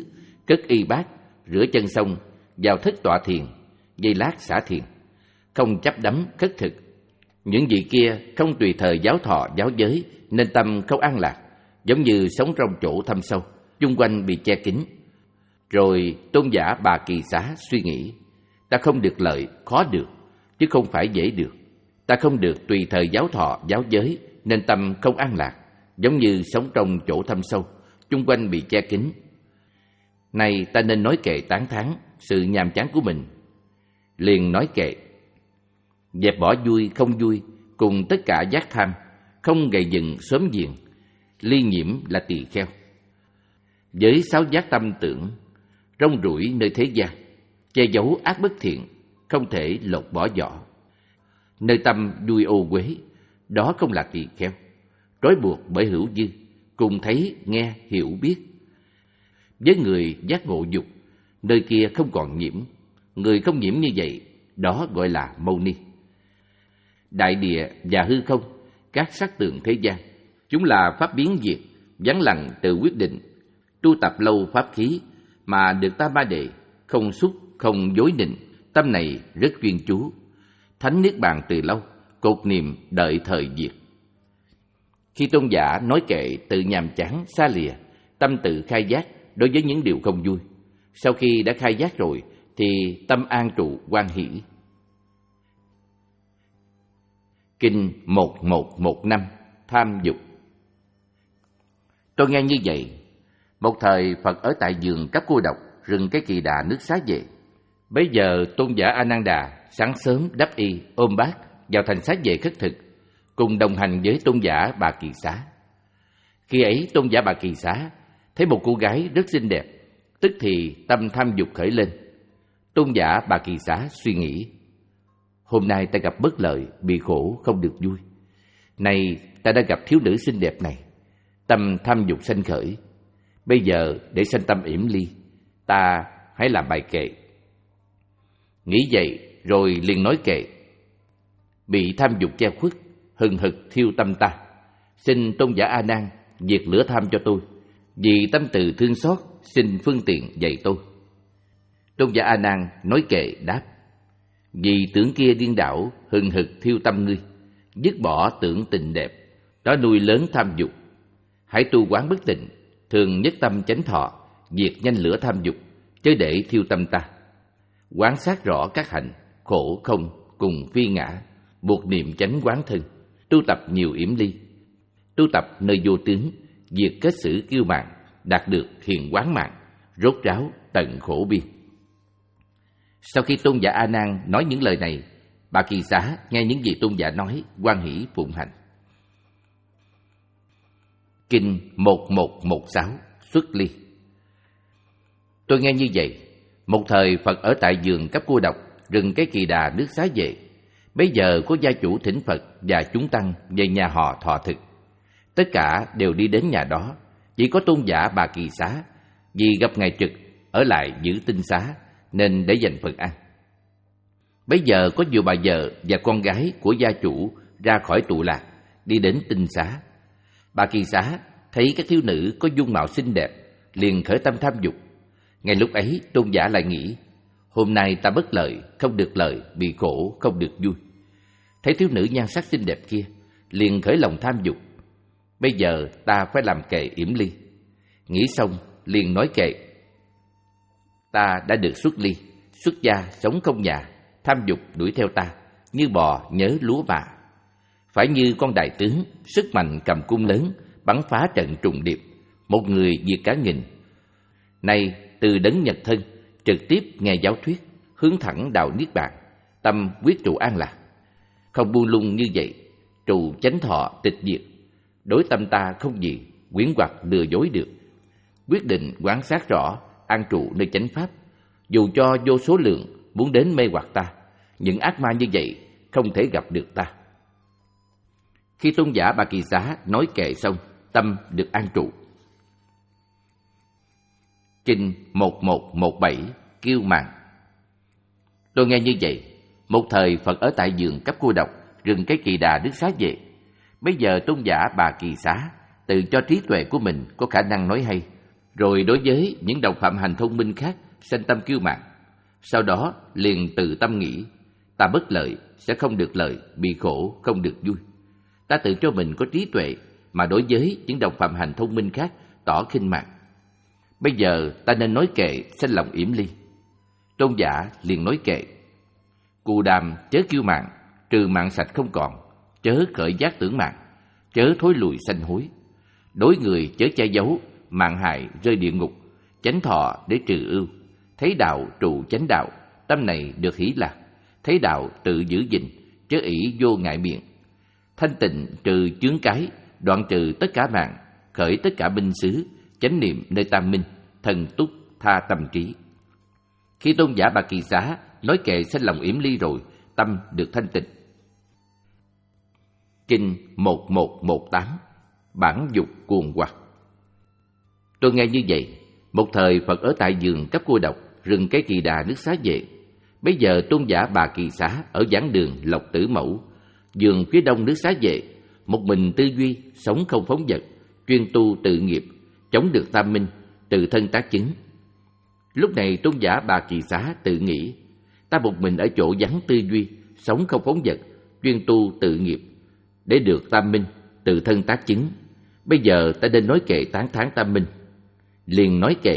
cất y bát, rửa chân xong, vào thất tọa thiền, giây lát xả thiền, không chấp đắm khất thực. Những vị kia không tùy thời giáo thọ giáo giới nên tâm không an lạc, giống như sống trong chỗ thâm sâu, chung quanh bị che kín. Rồi tôn giả Bà Kỳ Xá suy nghĩ, ta không được lợi, khó được, chứ không phải dễ được. Ta không được tùy thời giáo thọ giáo giới nên tâm không an lạc, giống như sống trong chỗ thâm sâu, chung quanh bị che kín. Này ta nên nói kệ tán thán sự nhàm chán của mình. Liền nói kệ: dẹp bỏ vui không vui cùng tất cả giác tham, không gầy dựng sớm diền, ly nhiễm là tỳ kheo. Với sáu giác tâm tưởng, rong ruổi nơi thế gian, che giấu ác bất thiện, không thể lột bỏ vỏ. Nơi tâm vui ô uế, đó không là tỳ kheo, trói buộc bởi hữu dư, cùng thấy, nghe, hiểu, biết. Với người giác ngộ dục, nơi kia không còn nhiễm, người không nhiễm như vậy, đó gọi là mâu ni. Đại địa và hư không, các sắc tượng thế gian, chúng là pháp biến diệt, vắng lặng tự quyết định. Tu tập lâu pháp khí mà được ta ba đề, không xúc, không dối nịnh, tâm này rất chuyên chú. Thánh niết bàn từ lâu, cột niệm đợi thời diệt. Khi tôn giả nói kệ tự nhàm chán xa lìa, tâm tự khai giác đối với những điều không vui. Sau khi đã khai giác rồi thì tâm an trụ hoan hỷ. Kinh một một một năm Tham dục. Tôi nghe như vậy. Một thời Phật ở tại vườn Cấp Cô Độc, rừng Cái Kỳ Đà, nước Xá Vệ. Bấy giờ tôn giả A Nan Đà sáng sớm đắp y, ôm bát vào thành Xá Vệ khất thực, cùng đồng hành với tôn giả Bà Kỳ Xá. Khi ấy tôn giả Bà Kỳ Xá thấy một cô gái rất xinh đẹp, tức thì tâm tham dục khởi lên. Tôn giả Bà Kỳ Xá suy nghĩ: hôm nay ta gặp bất lợi, bị khổ không được vui. Nay ta đã gặp thiếu nữ xinh đẹp này, tâm tham dục sanh khởi. Bây giờ để sanh tâm yểm ly, ta hãy làm bài kệ. Nghĩ vậy rồi liền nói kệ: bị tham dục che khuất, hừng hực thiêu tâm ta. Xin tôn giả A Nan diệt lửa tham cho tôi, vì tâm từ thương xót, xin phương tiện dạy tôi. Tôn giả A Nan nói kệ đáp: vì tưởng kia điên đảo, hừng hực thiêu tâm ngươi, dứt bỏ tưởng tình đẹp, đó nuôi lớn tham dục. Hãy tu quán bất tịnh, thường nhất tâm chánh thọ, diệt nhanh lửa tham dục, chớ để thiêu tâm ta. Quán sát rõ các hạnh, khổ không cùng phi ngã, buộc niệm chánh quán thân, tu tập nhiều yểm ly, tu tập nơi vô tướng, diệt kết xử kiêu mạn, đạt được hiền quán mạng, rốt ráo tận khổ biên. Sau khi tôn giả A Nan nói những lời này, Bà Kỳ Xá nghe những gì tôn giả nói, hoan hỷ phụng hành. Kinh một một một sáu Xuất ly. Tôi nghe như vậy. Một thời Phật ở tại vườn Cấp Cô Độc, rừng Cái Kỳ Đà, nước Xá Vệ. Bấy giờ có gia chủ thỉnh Phật và chúng tăng về nhà họ thọ thực. Tất cả đều đi đến nhà đó, chỉ có tôn giả Bà Kỳ Xá vì gặp ngày trực ở lại giữ tinh xá nên để dành phần ăn. Bấy giờ có nhiều bà vợ và con gái của gia chủ ra khỏi tụ lạc, đi đến tinh xá. Bà Kỳ Xá thấy các thiếu nữ có dung mạo xinh đẹp, liền khởi tâm tham dục. Ngay lúc ấy tôn giả lại nghĩ: hôm nay ta bất lợi, không được lợi, bị khổ, không được vui. Thấy thiếu nữ nhan sắc xinh đẹp kia, liền khởi lòng tham dục. Bây giờ ta phải làm kệ yểm ly. Nghĩ xong liền nói kệ: ta đã được xuất ly, xuất gia sống không nhà, tham dục đuổi theo ta như bò nhớ lúa mạ. Phải như con đại tướng sức mạnh cầm cung lớn, bắn phá trận trùng điệp, một người diệt cả nghìn. Nay từ đấng nhật thân trực tiếp nghe giáo thuyết, hướng thẳng đạo niết bàn, tâm quyết trụ an lạc. Không buông lung như vậy, trụ chánh thọ tịch diệt, đối tâm ta không gì quyến hoặc lừa dối được. Quyết định quán sát rõ, an trụ nơi chánh pháp. Dù cho vô số lượng muốn đến mê hoặc ta, những ác ma như vậy không thể gặp được ta. Khi tôn giả Bà Kỳ Xá nói kệ xong, tâm được an trụ. Kinh một một một bảy Kiêu mạn. Tôi nghe như vậy. Một thời Phật ở tại vườn Cấp Cô Độc, rừng Cái Kỳ Đà, nước Xá Vệ. Bây giờ tôn giả Bà Kỳ Xá tự cho trí tuệ của mình có khả năng nói hay, rồi đối với những đồng phạm hành thông minh khác sanh tâm kiêu mạn. Sau đó liền từ tâm nghĩ, ta bất lợi, sẽ không được lợi, bị khổ, không được vui. Ta tự cho mình có trí tuệ, mà đối với những đồng phạm hành thông minh khác tỏ khinh mạn. Bây giờ ta nên nói kệ sanh lòng yểm ly. Tôn giả liền nói kệ: Cù đàm chớ kiêu mạn, trừ mạng sạch không còn, chớ khởi giác tưởng mạng, chớ thối lùi sanh hối. Đối người chớ che giấu, mạng hại rơi địa ngục, chánh thọ để trừ ưu. Thấy đạo trụ chánh đạo, tâm này được hỷ lạc. Thấy đạo tự giữ gìn, chớ ỷ vô ngại miệng. Thanh tịnh trừ chướng cái, đoạn trừ tất cả mạng, khởi tất cả binh xứ, chánh niệm nơi tam minh, thần túc tha tâm trí. Khi tôn giả Bà Kỳ Xá nói kệ sanh lòng yểm ly rồi, tâm được thanh tịnh. Kinh một một một tám, bản dục cuồng hoặc. Tôi nghe như vậy, một thời Phật ở tại vườn Cấp Cô Độc, rừng Cây Kỳ Đà nước Xá Vệ. Bây giờ tôn giả Bà Kỳ Xá ở giảng đường Lộc Tử Mẫu, vườn phía đông nước Xá Vệ, một mình tư duy, sống không phóng dật, chuyên tu tự nghiệp, chống được tam minh, từ thân tác chứng. Lúc này tôn giả Bà Kỳ Xá tự nghĩ, ta một mình ở chỗ vắng tư duy, sống không phóng dật, chuyên tu tự nghiệp, để được tam minh, từ thân tác chứng. Bây giờ ta nên nói kệ tán thán tam minh. Liền nói kệ: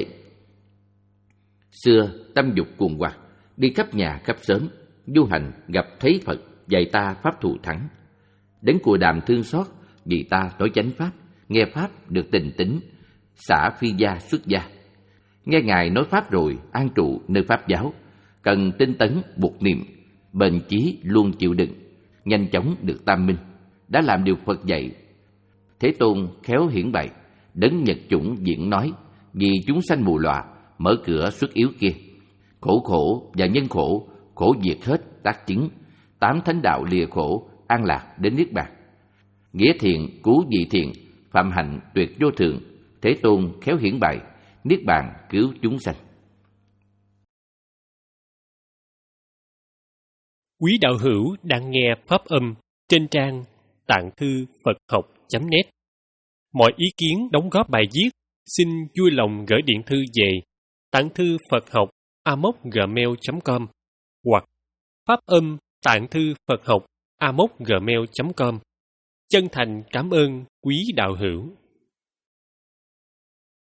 Xưa tâm dục cuồng hoặc, đi khắp nhà khắp xóm, du hành gặp thấy Phật, dạy ta pháp thù thắng. Đến Cù Đàm thương xót, vì ta nói chánh pháp, nghe pháp được tình tính, xả phi gia xuất gia. Nghe Ngài nói pháp rồi, an trụ nơi pháp giáo, cần tinh tấn buộc niệm, bền chí luôn chịu đựng, nhanh chóng được tam minh, đã làm điều Phật dạy. Thế Tôn khéo hiển bày, đấng nhật chủng diễn nói, vì chúng sanh mù lòa, mở cửa xuất yếu kia. Khổ khổ và nhân khổ, khổ diệt hết tác chứng, tám thánh đạo lìa khổ, an lạc đến niết bàn. Nghĩa thiện cứu dị thiện, phạm hạnh tuyệt vô thượng, Thế Tôn khéo hiển bày, niết bàn cứu chúng sanh. Quý đạo hữu đang nghe pháp âm trên trang tạng thư Phật học chấm net. Mọi ý kiến đóng góp bài viết xin vui lòng gửi điện thư về tạng thư Phật học a mốc gmail chấm com hoặc pháp âm tạng thư Phật học a mốc gmail chấm com. Chân thành cảm ơn quý đạo hữu.